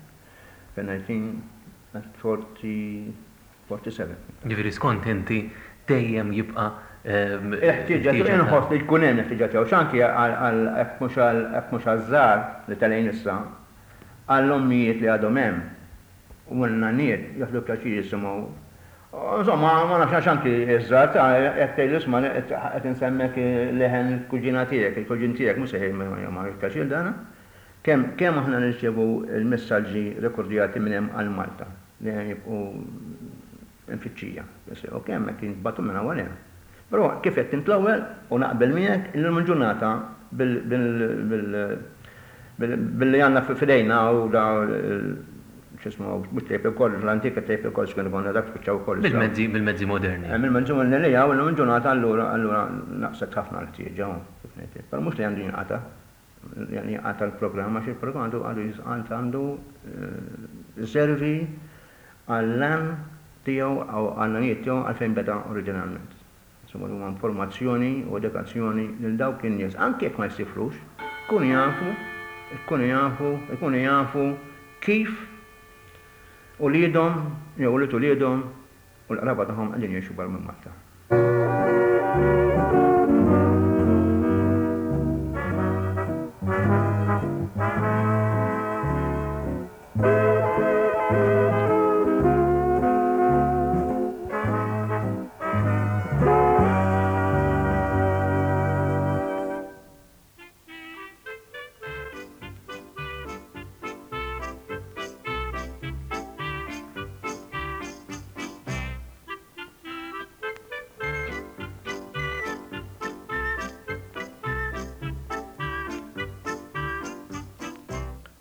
Fin-1947. Ġifieri skont inti dejjem jibqa' Ħtieġa inħoss li tkun hemm ħtieġa tiegħu x'anki hekk mhux għaż-żgħar li tal-għin issa għall-ommijiet li għadhom hemm u l-naniet jaħdu pjaċir jisimgħu. Insomma, ma nafx anki iż-żgħar qed tgħid isma' qed insemmek leħen il-kuġina tiegħek, il-kuġin tiegħek mhux se ma pjaċir dana. Kemm aħna nirċevu l-messaġġi rekordjati minn hemm għal Malta li jibqgħu infittxija. U kemm hekk jinbagħtu minn hawn hemm. Però kif qed tintlawel u naqbel miegħek illum il-ġurnata billi għandna f'idejna u da x'ismu mhux tejp ukoll l-antika tejp ukoll x'kienu konna dak spiċċaw ukoll. Bil-mezzi moderni. Mill-mezzi moderni li hawn illum il-ġurnata allura naqset ħafna l-ħtieġa kif ngħid. Però mhux li għandu jinqata' yani jinqata' l-programm għax il-programm għandu servi għall-lan tiegħu aw għall-nanijiet tiegħu għalfejn beda oriġinalment. Insomma, huma informazzjoni u edukazzjoni lil dawk in-nies, anke jekk ma jsifrux, ikunu jafu kif uliedhom jew ulied uliedhom u l-qraba tagħhom qegħdin jgħixu barra minn Malta.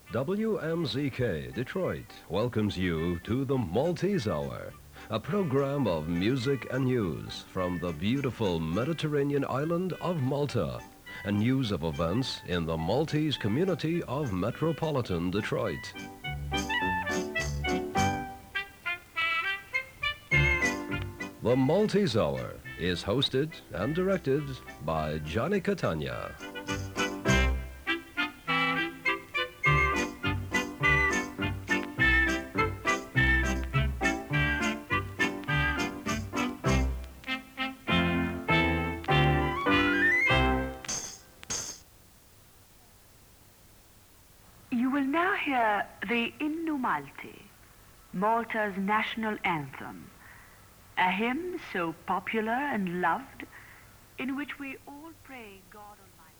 WMZK Detroit welcomes you to the Maltese Hour, a program of music and news from the beautiful Mediterranean island of Malta, and news of events in the Maltese community of metropolitan Detroit. The Maltese Hour is hosted and directed by Johnny Catania. You will now hear the Innu Malti, Malta's national anthem, a hymn so popular and loved, in which we all pray God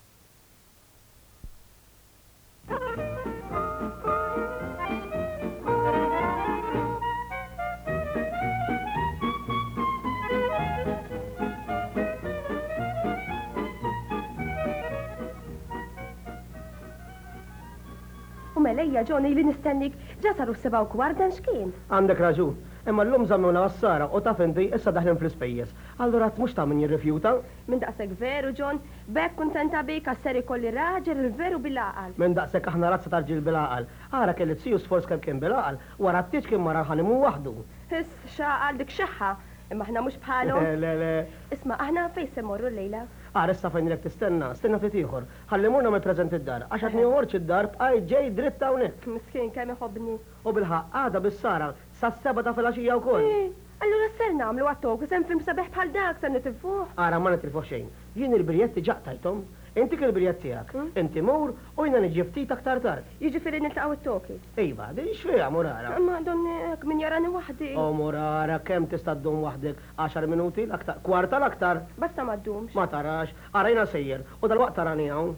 U melejja Johnny li nistennik ġasaru 7:15 dan xkien. Għandek raġun, imma l-lum zammuna għas-sara u taf inti issa daħlin fl-ispejjeż. Allura mhux ta' min jirrifjuta. Min daqsek veru, John, bekk kuntenta bik għasseri kolli raġel il-veru bil-aqal. Minn daqshekk aħna razza tal-ġil bil-aqal. Ara kelli tsiju sforz kemm kien bil-aqal, wara t-tieġ kien mara ħanimu waħdu. Hiss xaqal dik xaħħa, imma aħna mhux bħalhom. Le. Isma' aħna fejn se morru lejla? Ara issa fejn lek tistenna ftit ieħor. Ħallimuna ma preżent id-dar, għax qed nieħorġ id-dar bqaj ġej dritt hawnhekk. Miskin kemm iħobbni. U bil-ħaq għada bis-sara sa-7 ta' filgħaxija wkoll. Allura ser nagħmlu għattok isem film sabeħ bħal dak se nitilfuh. Ara ma nitilfu xejn. Jien il-birjetti ġaqtajthom, inti il-birjett tiegħek. Inti mur u jiena niġi ftit aktar tard. Jiġifieri niltaqgħu it-toki. Iva, di x'fiha murara. Ma donnek min jarani waħdi. O murara, kemm tista' ddum waħdek 10 minuti l-aktar, kwarta l-aktar. Basta ma ddumx. Ma tarax, arajna sejjer, u dal-waqt tarani hawn.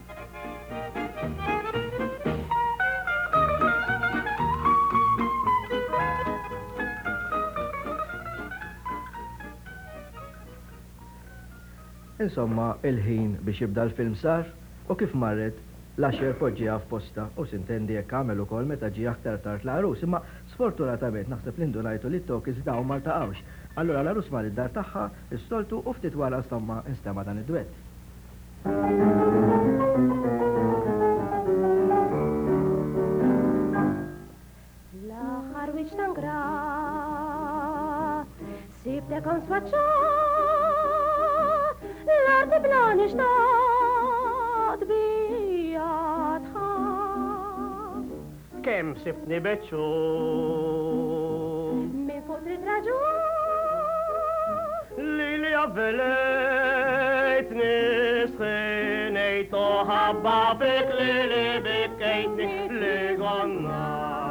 Insomma, il-ħin biex jibda l-film sar u kif marret l-axer poġġija f'posta u sintendi jekk għamel ukoll meta ġi aktar tard l-arus, imma sfortunatament naħseb l-indunajtu li t-tokis daw ma ltaqgħux. Allura l-arus mar id-dar tagħha istoltu u ftit wara insomma instema dan id-duett. L-aħħar wiċċ tangra sibtek hawn sfaċċa l-art blani xtaqt bija tħabb. Kemm sibtni beċċu Min fuq trid raġun li avvelejtni sħinejt u ħabba fik li bikkejtni li gonna.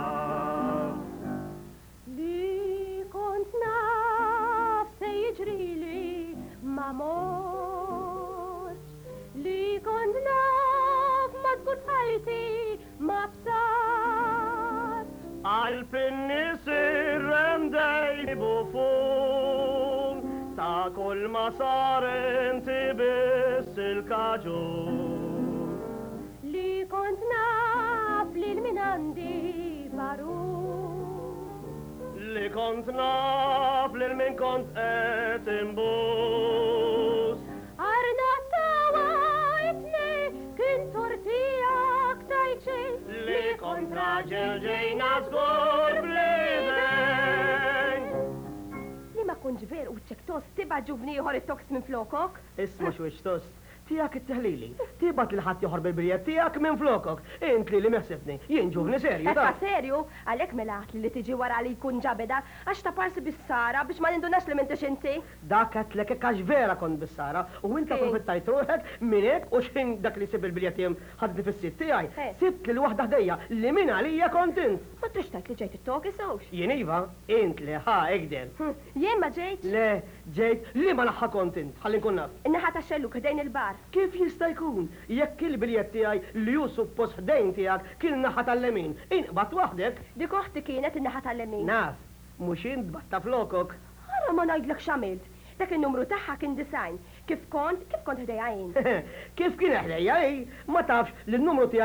li kont naf se jiġrili ma mortx, li kont naf ma tkun ħajti ma bsar. Għal-pinni sirrem dejni bufun ta' kull ma sar inti biss il-kaġun. Li kont naf li l-minandi barun. Li kont naf li l-min kont qed imbus. Arna tawajtni kien tortijak tajċi. Li kont raġel ġejna żgur blidejn. Li ma kunġ ver u ċek tost tiba ġuvni ieħor it-toks minn flokok. Isma' xwiex tost. Tijak it-teħlili, tibat li ħadd joħor bil-birjet tijak minn flokok. Int li meħsibni, jien ġuvni serju Essa ta' serju, għalek melaħt li tiġi wara li jkun ġabeda, għax ta' parsi bis-sara biex ma nindunax li m'intix inti. dak għatlek ekkax vera kont bis-sara u inta Kien. profittajt ruħek minn hekk u x'in dak li sib il-birjet jem ħadni fis-sit tiegħi. He. Sibt li l-waħda ħdejja li minn għalija kont int. Ma trix tajt li ġejt it-toki sewx. Jien iva, int li ħa ekden. Jien ma ġejt. Le, ġejt li ma naħħa kont int, ħalli nkun naf. Innaħa ta' xellu kħdejn il-bar. Kif jista' jkun jekk il-biljet tiegħi li ju suppost ħdejn tiegħek kien naħa tal-lemin, inqbad waħdek. Dik oħti kienet innaħa tal-lemin. Naf, mhux int batta flokok. Ħara ma ngħidlek x'għamilt. Dak il-numru tagħha kien design. Kif kont ħdejja jien. Kif kien ħdejja, ma tafx li n-numru tiegħi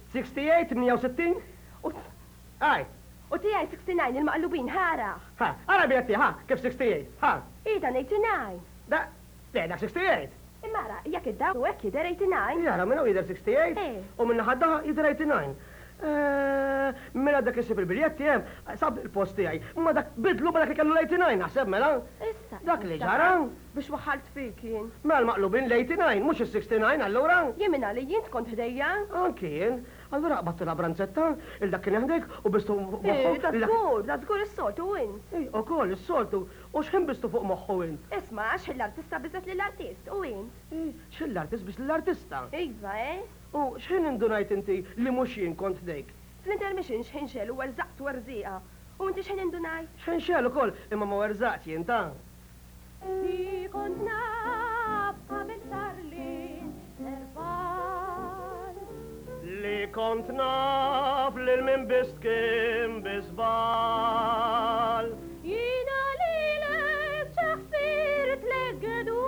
68, 68? Aj, U tijaj 69 il-maqlubin ħara. ha, ara bietti, ha, kif 68, ha. Ida 89. Da, dak 68. Imara, jak id-daw u ek jider 89. Jara, minnu jider 68? Eh. U minna ħadda jider 89. Mela dak jisib il-biljetti jem, sab il-post tijaj. Ma dak bidlu ma dak li kellu l-89, naħseb mela. Issa. Dak li ġara. Biex waħalt fikin. Mela l-maqlubin l-89, mux il-69 allura. Jemina li jint kont ħdejja. Ankien, allura qbattu la branzetta, il-dak kien jaħdek u bistu Da zgur il-soltu win. U koll, il-soltu, u xħin bistu fuq moħħu int? Isma, xil-artista bizzat li l-artist, u win. Xil-artist biex l-artista. Iva, U xħin indunajt inti li mux jien kont dejk? Fl-intermission xħin xelu għarzaqt warżiqa. U inti xħin indunajt? Xħin xelu koll, imma ma warzaqt jien ta' Li kont naf qabel sarlin erbal. Li kont naf lil min bist kim bizbal. Jina li l-ek ċaħsirt l-għedu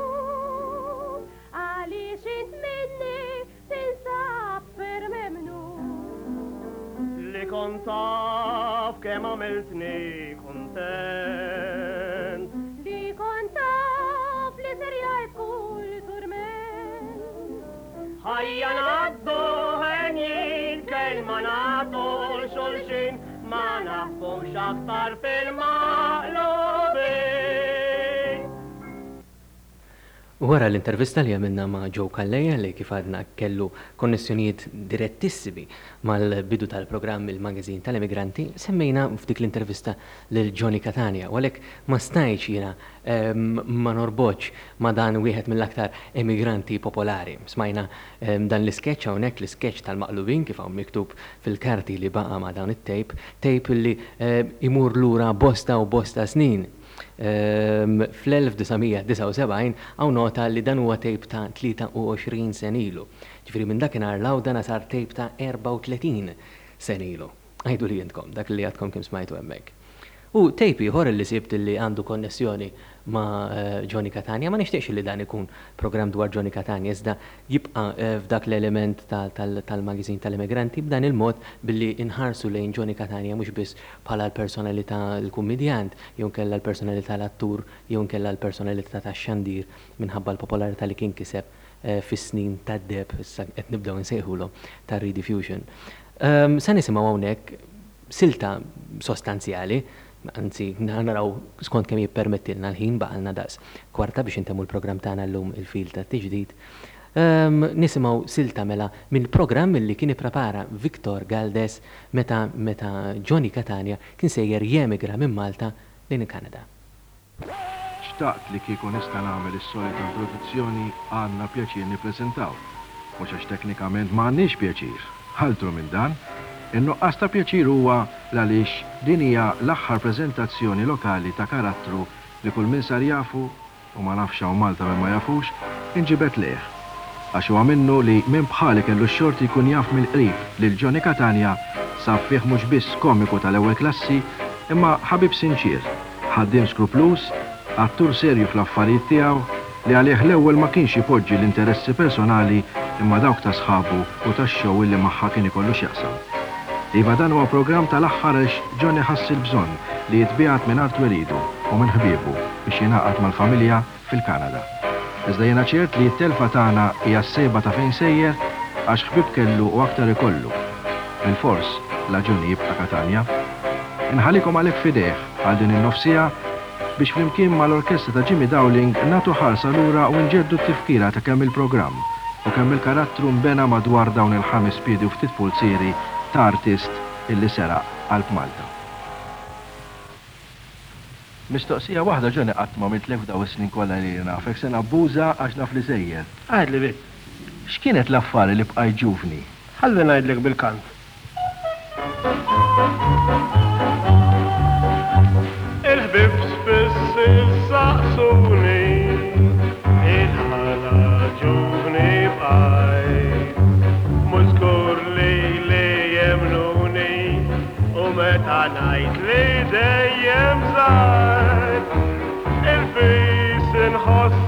għali xint minni tinsab per memnu. Li kont taf kem għamiltni kontent. Li kont taf li serjaj kull turment. Ħajja naddu ħenjin kelma nagħtu xulxin ma naħfux aktar fil-maqlubin. Wara l-intervista li għamilna ma' Joe Calleja li kif għadna kellu konnessjonijiet direttissimi mal-bidu tal-programm il-magazin tal-emigranti, semmejna f'dik l-intervista lil Johnny Catania, u għalhekk ma stajċ jiena ma norboċ ma dan wieħed mill-aktar emigranti popolari. Smajna dan l-iskeċ hawnhekk l-iskeċ tal-maqlubin kif hawn miktub fil-karti li baqa' ma' dawn it-tejp, tejp li imur lura bosta u bosta snin. Fl-1979 għaw nota li dan huwa tejp ta' 23 senilu. Ġifiri minn dakinhar law dan sar tejp ta' 34 senilu. Għajdu li jintkom, dak li għadkom kim smajtu hemmhekk. U tejp ieħor li sibt li għandu konnessjoni ma' Johnny Catania, ma nixtieqx li dan ikun program dwar Johnny Catania, iżda jibqa' f'dak l-element tal-magazin tal-emigranti b'dan il-mod billi inħarsu lejn Johnny Catania mhux biss bħala l-personalità l-kummedjant, jew kella l-personalità l-attur, jew kella l-personalità tax-xandir minħabba l-popolarità li kien kiseb fis-snin tad-deb, issa qed nibdew insejħulhom tar-rediffusion. Sa nisimgħu hawnhekk silta sostanzjali, anzi, naraw skont kemm jippermettilna l-ħin baqalna daqs kwarta biex intemmu l-programm tagħna llum il-fil ta' tiġdid. Nisimgħu silta mela mill-programm li kien ipprepara Victor Galdes meta Johnny Catania kien sejjer jemigra minn Malta lejn il-Kanada. Xtaqt li kieku nista' nagħmel is-solita introduzzjoni għandna pjaċir nippreżentaw. Mhux għax teknikament m'għandniex pjaċir. Ħaltru minn dan, in-nuqqas ta' pjaċir huwa għaliex din hija l-aħħar preżentazzjoni lokali ta' karattru li kull min sar jafu u ma nafx hawn Malta minn ma jafux inġibet leħ. Għax huwa minnu li minn bħali kellu x-xorti jkun jaf mill-qrib lil Johnny Catania saf fih mhux biss komiku tal-ewwel klassi imma ħabib sinċir, ħaddiem skruplus, attur serju fl-affarijiet tiegħu li għalih l-ewwel ma kienx jipoġġi l-interessi personali imma dawk ta' sħabu u tax-show illi magħha kien ikollu x'jaqsam. Iva dan huwa programm tal-aħħar għax Johnny ħass il-bżonn li jitbiegħat minn art welidu u minn ħbiebu biex jingħaqad mal-familja fil-Kanada. Iżda jiena ċert li t-telfa tagħna hija s-sejba ta' fejn sejjer għax ħbieb kellu u aktar ikollu. Bil-fors la Johnny jibqa' Catania. Inħallikom għalhekk fidejh għal din in-nofsija biex flimkien mal-orkestra ta' Jimmy Dowling nagħtu ħarsa lura u nġeddu t-tifkira ta' kemm il-programm u kemm il-karattru mbena madwar dawn il-5 piedi u ftit pulsieri ta' artist illi seraq għalb Malta. Mistoqsija waħda Johnny qatt ma mitlek daw is-snin kollha li nafek se nabbuża għax naf li sejjer. Għajdli bit. X'kienet l-affari li bqaj ġuvni? Ħalli ngħidlek bil-kant. Il-ħbib spiss il-saqsuni, il-ħala ġuvni bqaj. Muskur li jemnuni, u meta ngħid li dejjem żgħar. Il-fis inħoss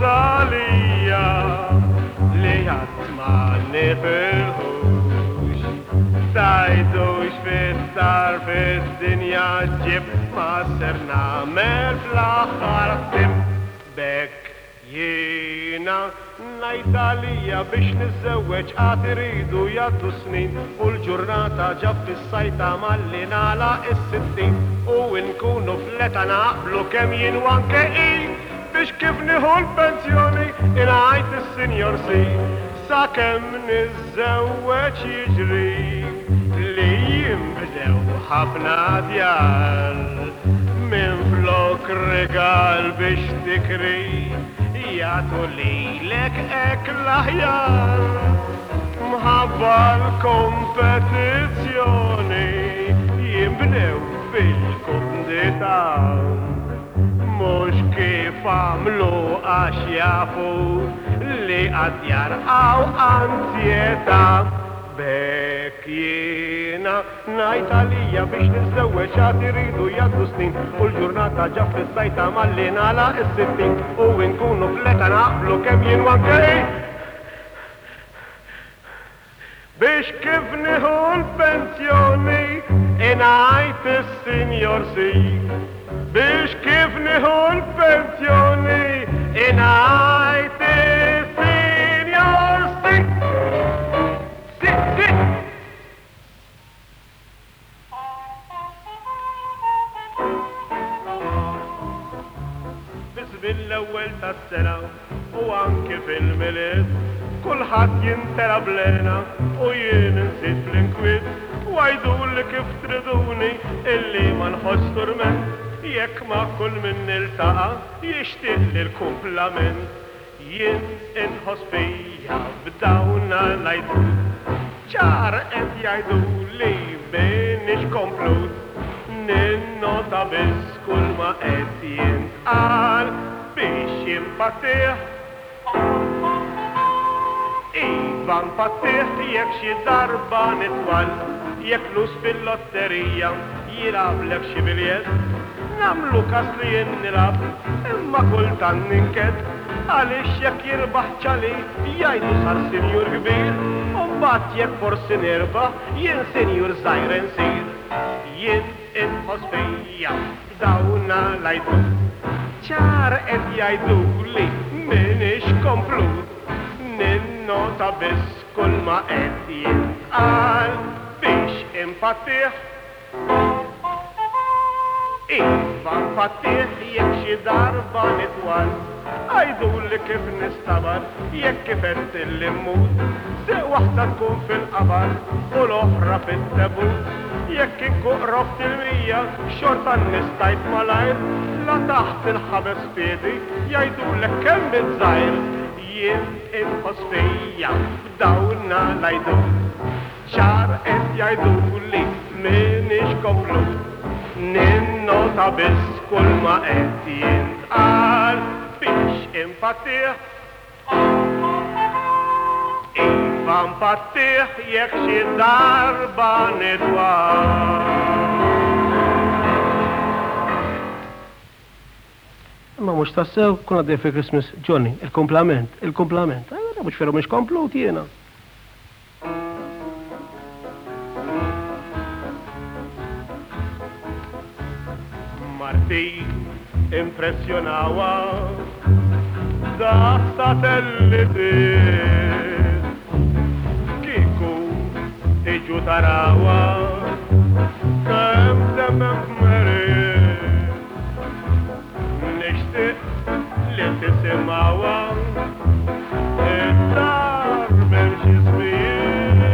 għalija li qatt ma nifilħux. tajdux fit-tar fid-dinja ġib ma ser namel fl-axar tim. Bek jiena najtalija biex nizzewweġ għad iridu jaddu snin u l-ġurnata ġab fis-sajta malli nala is-60 u nkunu fl-eta naqblu kemm jien u anke biex kif nieħu l-pensjoni ingħid is-sinjor si sakemm niżewweġ jiġri li jinbdew ħafna djar minn flok regal biex tikri jagħtu lilek hekk l-aħjar mħabba l-kompetizzjoni jinbdew fil-kumdità mhux kif għamlu għax jafu li qatt jarqgħu ansjetà. Bek jiena ngħid għalija biex niżewweġ għad iridu jgħaddu snin u l-ġurnata ġab fis-sajta malli nagħlaq is-60 u nkunu fl-eta naqblu kemm jien u anke biex kif nieħu l-pensjoni ingħid is-sinjor si biex kif nieħu l-pensjoni ingħid is-sinjor si. Bil-ewwel tas-sena u anke fil-milied kulħadd jintera blena u jien insit fl-inkwiet u għajdulli kif triduni illi ma nħoss turment jekk ma' kull min niltaqa' jixtieqli l-kumplament jien inħoss fija b'dawna l-għajdu ċar qed jgħiduli b'inhiex komplut ninnota biss kull ma qed jintqal biex jimpatih iva mpatih jekk xi darba nitwal jekk flus fil-lotterija jilgħablek xi biljett nagħmlu każ li jien nilgħab imma kultant ninked għaliex jekk jirbaħ ċali jgħidu sar sinjur kbir u mbagħad jekk forsi nirbaħ jien sinjur żgħir insir jien inħoss fija b'dawna l-għajdu ċar qed jgħiduli m'iniex komplut ninnota biss kull ma qed jintqal biex impatih iva mpatih jekk xi darba nitwal għajduli kif nistabar jekk kifet il-limmut seq waħda tkun fil-qabar u l-oħra fit-tebut jekk inkuqrob til-mija xorta nistajt malajr la taħt il-ħabes piedi jgħidulek kemm iż-żgħir jien inħoss fija b'dawna l-għajdu ċar qed jgħiduli m'iniex komplut ninnota biss kull ma qed jintqal biex impatih iva mpatih jekk xi darba nitwal. Ma mhux tassew kun għaddej fi Christmas Johnny, il-komplament. Mhux veru mhux komplut jiena. Marti impressjonawa da satelliti kiku tiġu tarawa kemm demmem f'meri nixtieq li tisimgħuha it-tar m'hemmx ismijiet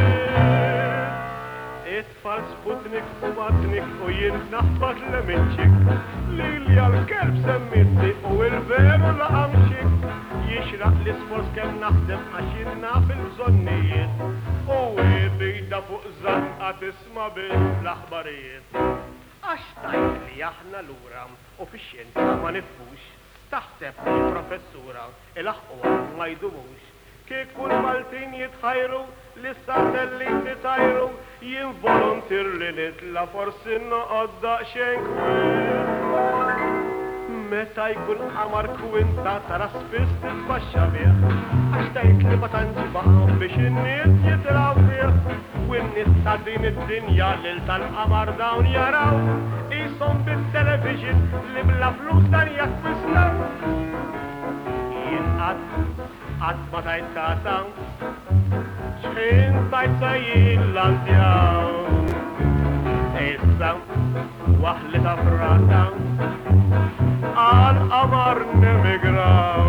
it-tfal Sputnik u Matnik u jien naħbad leminċik lili għal-kelb semmitni u il-veru laqamxik jixraq l-isfors kemm naħdem għax jinnna fil-bżonnijiet u bida fuq zanqa tisma' bil-aħbarijiet. Għax tajt li aħna lura u fix-xjenza ma nifhux taħseb il-professura il-aħqwa ma jdumux kieku l-Maltin jitħajru li satelliti tajru jien volontir li nitla forsi noqgħod daqsxejn kwiet. meta jkun qamar kwinta tara spiss titbaxxa bih, għax tgħid li ma tantx baqa' biex in-nies jitilgħu fih. U n-nies ta' din id-dinja lil tal-qamar dawn jaraw, qishom bit-television li bla flus dan jakkwistaw. Jien qatt ma tajt kasa, x'ħin tajt sa jillandjaw. Issa waħli ta' frata għal-qamar nemigraw,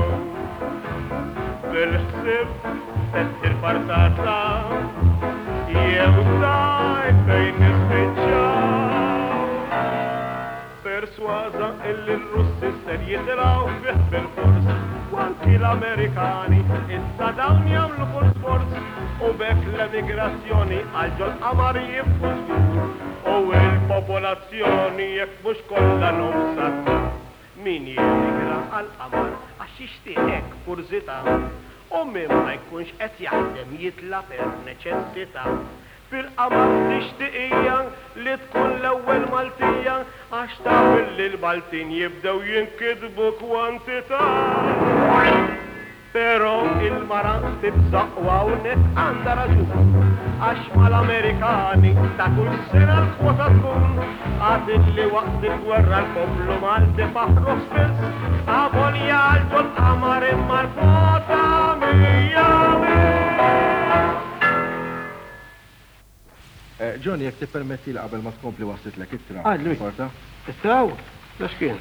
bil-ħsib tettir farsata jew sajt fejn nispiċċaw. Persważa illi l-Russi ser jitilgħu fih bil-fors, u anki l-Amerikani issa dawn jagħmlu kull sforz, u bekk l-emigrazzjoni għal-ġol qamar jibqu żgur. U il-popolazzjoni jekk mhux kollha nomsat, min jemigra għal-qamar għax jixtieq hekk furzita, u min ma jkunx qed jaħdem jitla per neċessità. Fil-qamar tixtieqija li tkun l-ewwel Maltija, għax taf li l-Maltin jibdew jinkitbu kwantità. Pero il-mara tibżaq u hawnhekk għandha raġun, għax mal-Amerikani ta' kull sena l-kwota tkun, għad li waqt il-gwerra l-poplu Malti faħru spiss, avolja għal-ġol qamar imma l-kwota mija. Johnny, jek tippermetti li qabel ma tkompli waslitlek it-tra. Għadli. It-traw? Lex kien?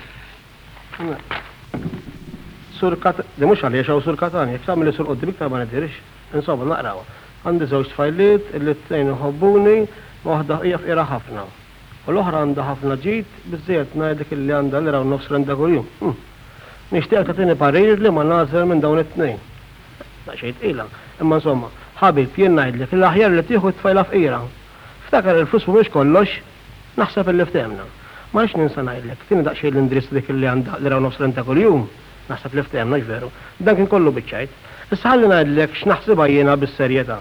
Sur Katani, di mux għalli jaxaw Sur Katani, jek samli Sur qoddimik ta' ma nedirix, insoba naqrawa. Għandi żewġ tfajliet, illi t-tejn uħobbuni, waħda hija fqira ħafna. U l-oħra għandha ħafna ġid, biżżejjed ngħidlek illi għandha li raw nofs renda kuljum. Nixtieq tagħtini parir li ma nażel minn dawn it-tnejn. Daqsxejn tqila, imma insomma, ħabib jien ngħidlek l-aħjar li tieħu t-tfajla fqira. Ftakar il-flus mhux kollox, naħseb illi ftehmna. Ma nix ninsa ngħidlek, tieni daqsxejn l-indiriss dik illi għandha li raw nofs renda kuljum. Naħseb li ftehmna veru. Dan kien kollu biċċajt. Issa ħalli ngħidlek x'naħsibha jiena bis-serjetà.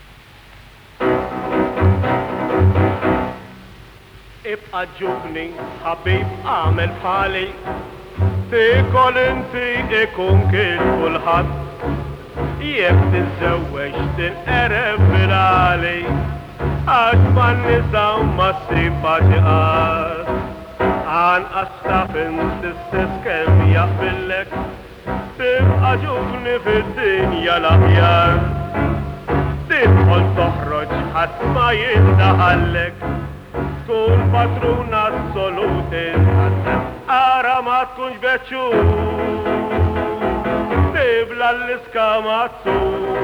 Ibqa' ġubni, ħabib għamel bħali, tikol inti ikun kien kulħadd, jekk tiżżewweġ tinqereb bil-għali, għax man-nisa ma ssib paċi qatt. Anqas taf inti stess kemm jaqbillek, tibqa' ġubni fid-dinja l-aħjar, tidħol toħroġ ħadd ma jindaħallek, tkun patrun assolut inħaddem, ara ma tkunx beċċur, tibla l-iskamazzu,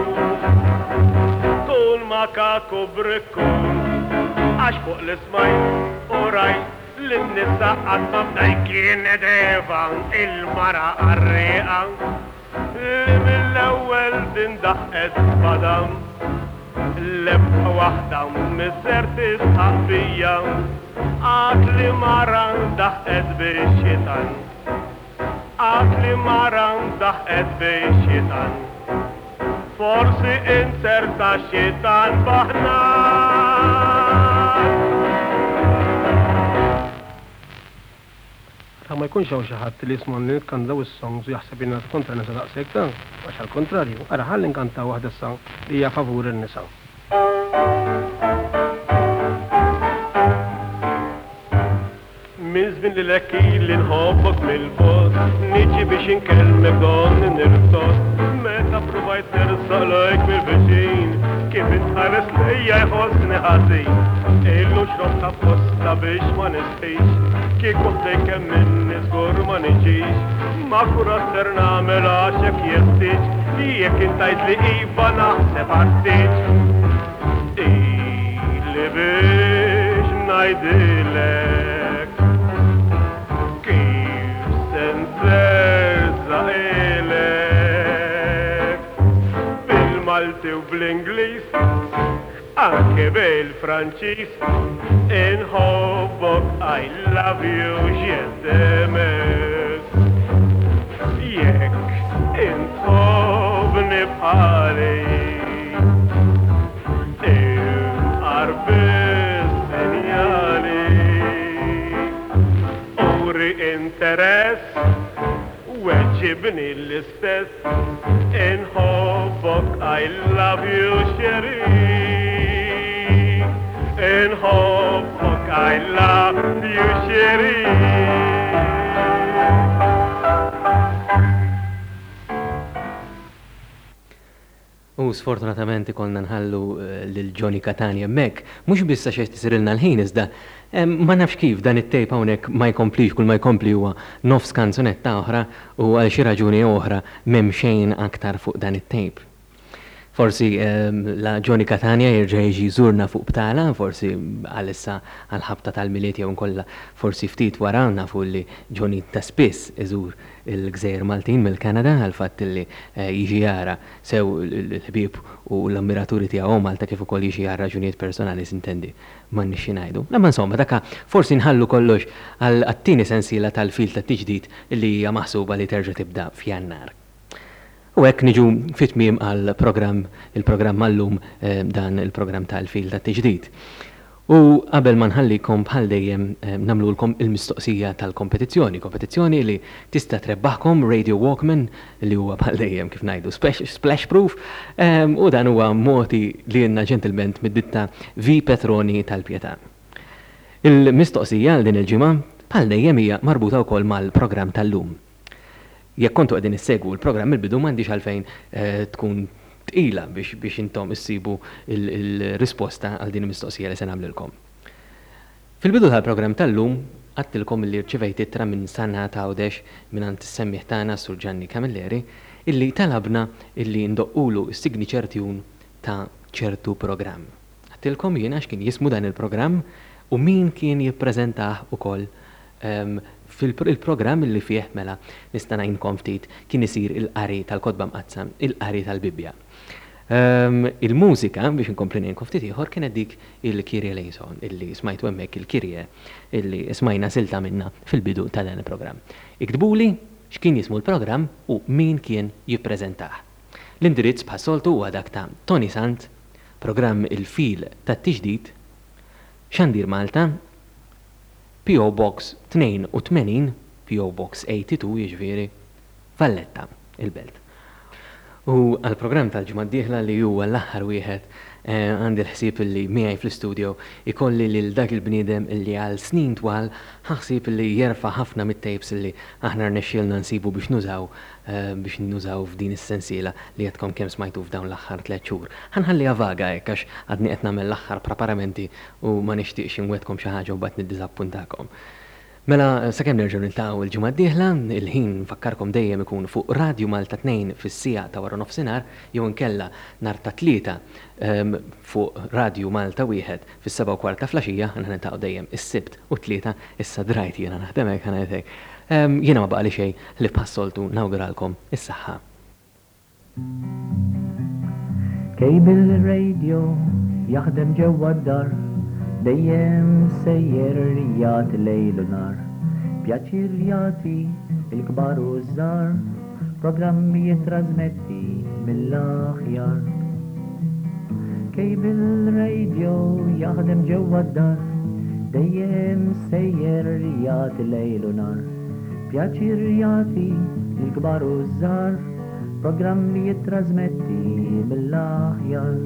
tkun makaku brikku, għax fuq l-ismajt u rajt l-nisa għadma b'dajkien edevan il-mara għarriqa, li mill-ewwel din daħqet badam, l-ebqa waħda mizzer tisħaq fija, għad li mara daħqet biex-xitan, għad li mara daħqet biex-xitan, forsi inserta xitan baħna. Ma jkunx hawn xi ħadd li jisma' nikkantaw is-songs u jaħseb inna kontra nisa daqshekk dan, għax għall-kontrarju, ara ħalli nkantaw waħda s-song li hija favur in-nisa. Min żmien li lekki li nħobbok mill-bot, niġi biex inkellmek donni nirtot, meta provajt nersaqlek mill-viċin, kif intħares lejja jħossni ħażin, illu xrob ta' posta biex ma nisħix, kieku ħdejkem minni żgur ma niġix, ma kurat ser nagħmel għaxek jestiġ, jekk intajt li iva naħseb ħassiġ. Ili biex ngħidilek kif se nserza ilek bil-Malti u bl-Ingliż, anke bil-Franċiż, inħobbok I love you x'jeddemek. Jekk intħobbni bħali, inqarbis sinjali, uri interess jibni l-istess. Inħobbok, I love you, Sherry. Inħobbok, I love you, Sherry. U sfortunatament konna nħallu lil Johnny Catania mek, mhux bissa xejn tisirilna l-ħin iżda ma nafx kif dan it-tejp hawnhekk ma jkomplix kull ma jkompli huwa nofs kanzunetta oħra u għal xi raġuni oħra m'hemm xejn aktar fuq dan it-tejp. Forsi la Johnny Catania jirġa' jiġi żurna fuq btala, forsi għalissa għal-ħabta tal-miliet jew nkollha forsi ftit wara nafu li Johnny ta' spiss iżur il-Gżejjer Maltin mill-Kanada għal-fatt li jiġi jara sew l-ħbieb u l-ammiraturi tiegħu Malta kif ukoll jiġi jara raġunijiet personali sintendi m'għandniex xi ngħidu. Imma insomma dakka forsi nħallu kollox għall-tieni sensiela tal-fil tat-tiġdid li hija maħsuba li terġa' tibda f'Jannar. U hekk niġu fit-tmiem għal-programm, il-programm għallum dan il-programm tal-fil tat-tiġdid. U qabel ma nħallikom bħal dejjem nagħmlulkom il-mistoqsija tal-kompetizzjoni, kompetizzjoni li tista' trebbaħkom Radio Walkman li huwa bħal dejjem kif ngħidu splash proof u dan huwa moti li jenna ġentilment mid-ditta V Petroni tal-Pjetà. Il-mistoqsija għal din il-ġimgħa bħal dejjem hija marbuta wkoll mal-programm tal-lum. Jekk kontu qegħdin issegwu l-programm il-bidu m'għandix għalfejn tkun tqila biex intom issibu il-risposta għal din il-mistoqsija li se nagħmlilkom. Fil-bidu tal-programm tal-lum għattilkom li rċevejt ittra minn Sanna Tawdex mingħand is-semmieħ tagħna Sur Gianni Camilleri illi talabna illi ndoqqulu s-signature tune ta' ċertu programm. Għattilkom jien għax kien jismu dan il-programm u min kien jippreżentah ukoll fil-programm li fih mela nista' ngħidkom ftit kien isir il-qari tal-Kotba Mqazza, il-qari tal-Bibbja. Il-mużika biex inkompli ngħidkom ftit ieħor kienet dik il-Kyrie eleison illi smajtu hemmhekk il-Kyrie illi smajna silta minna fil-bidu ta' dan il-programm. Iktbuli x'kien jismu l-programm u min kien jippreżentah. L-indirizz bħas-soltu huwa dak ta' Tony Sant, programm il-fil tat-tiġdid, Xandir Malta, P.O. Box 82, P.O. Box 82 jiġifieri, Valletta, il-Belt. U għal-programm tal-ġimgħa d-dieħla li huwa l-aħħar wieħed għandi l-ħsieb li miegħi fl-istudio ikolli lil dak il-bniedem illi għal snin twal ħaħsib li jerfa' ħafna mit-tapes li aħna rnexxielna nsibu biex nużaw f'din is-sensiela li għedkom kemm smajtu f'dawn l-aħħar 3 xhur. Ħanħalliha vaga hekk għax għadni qed nagħmel l-aħħar preparamenti u ma nixtieqx inwedkom xi ħaġa u mbagħad niddiżappuntakom. Mela, sakemm nerġgħu niltaqgħu l-ġimgħa d-dieħla, il-ħin fakkarkom dejjem ikun fuq Radio Malta 2 fis-sija ta' wara nofsinhar jew inkella nhar ta' tlieta fuq Radio Malta 1 fis-7:15 ta' flaxija, aħna niltaqgħu dejjem is-sibt u tlieta issa drajt jiena naħdem hekk ħanajtek. Jiena ma baqali xejn li bħassoltu nawguralkom is-saħħa. Kejbil radio jaħdem ġewwa d-dar dejjem sejjer jagħti lejl u nar, pjaċir jagħti il-kbar u żgħar, programmi jitrasmetti mill-aħjar. Kejbil radio jaħdem ġewwa d-dar, dejjem sejjer jagħti lejl u nar, pjaċir jagħti il-kbar u żgħar, programmi jitrasmetti mill-aħjar.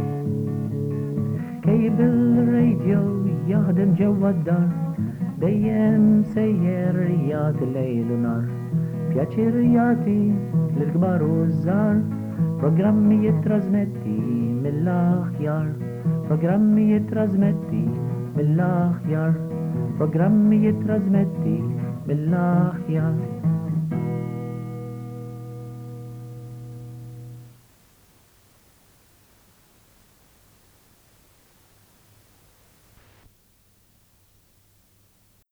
Kejbil radio jaħdem ġewwa d-dar, dejjem sejjer jagħti lejl u nar, pjaċir jagħti lill-kbar u żgħar, programmi jitrasmetti mill-aħjar, programmi jitrasmetti mill-aħjar, programmi jitrasmetti mill-aħjar.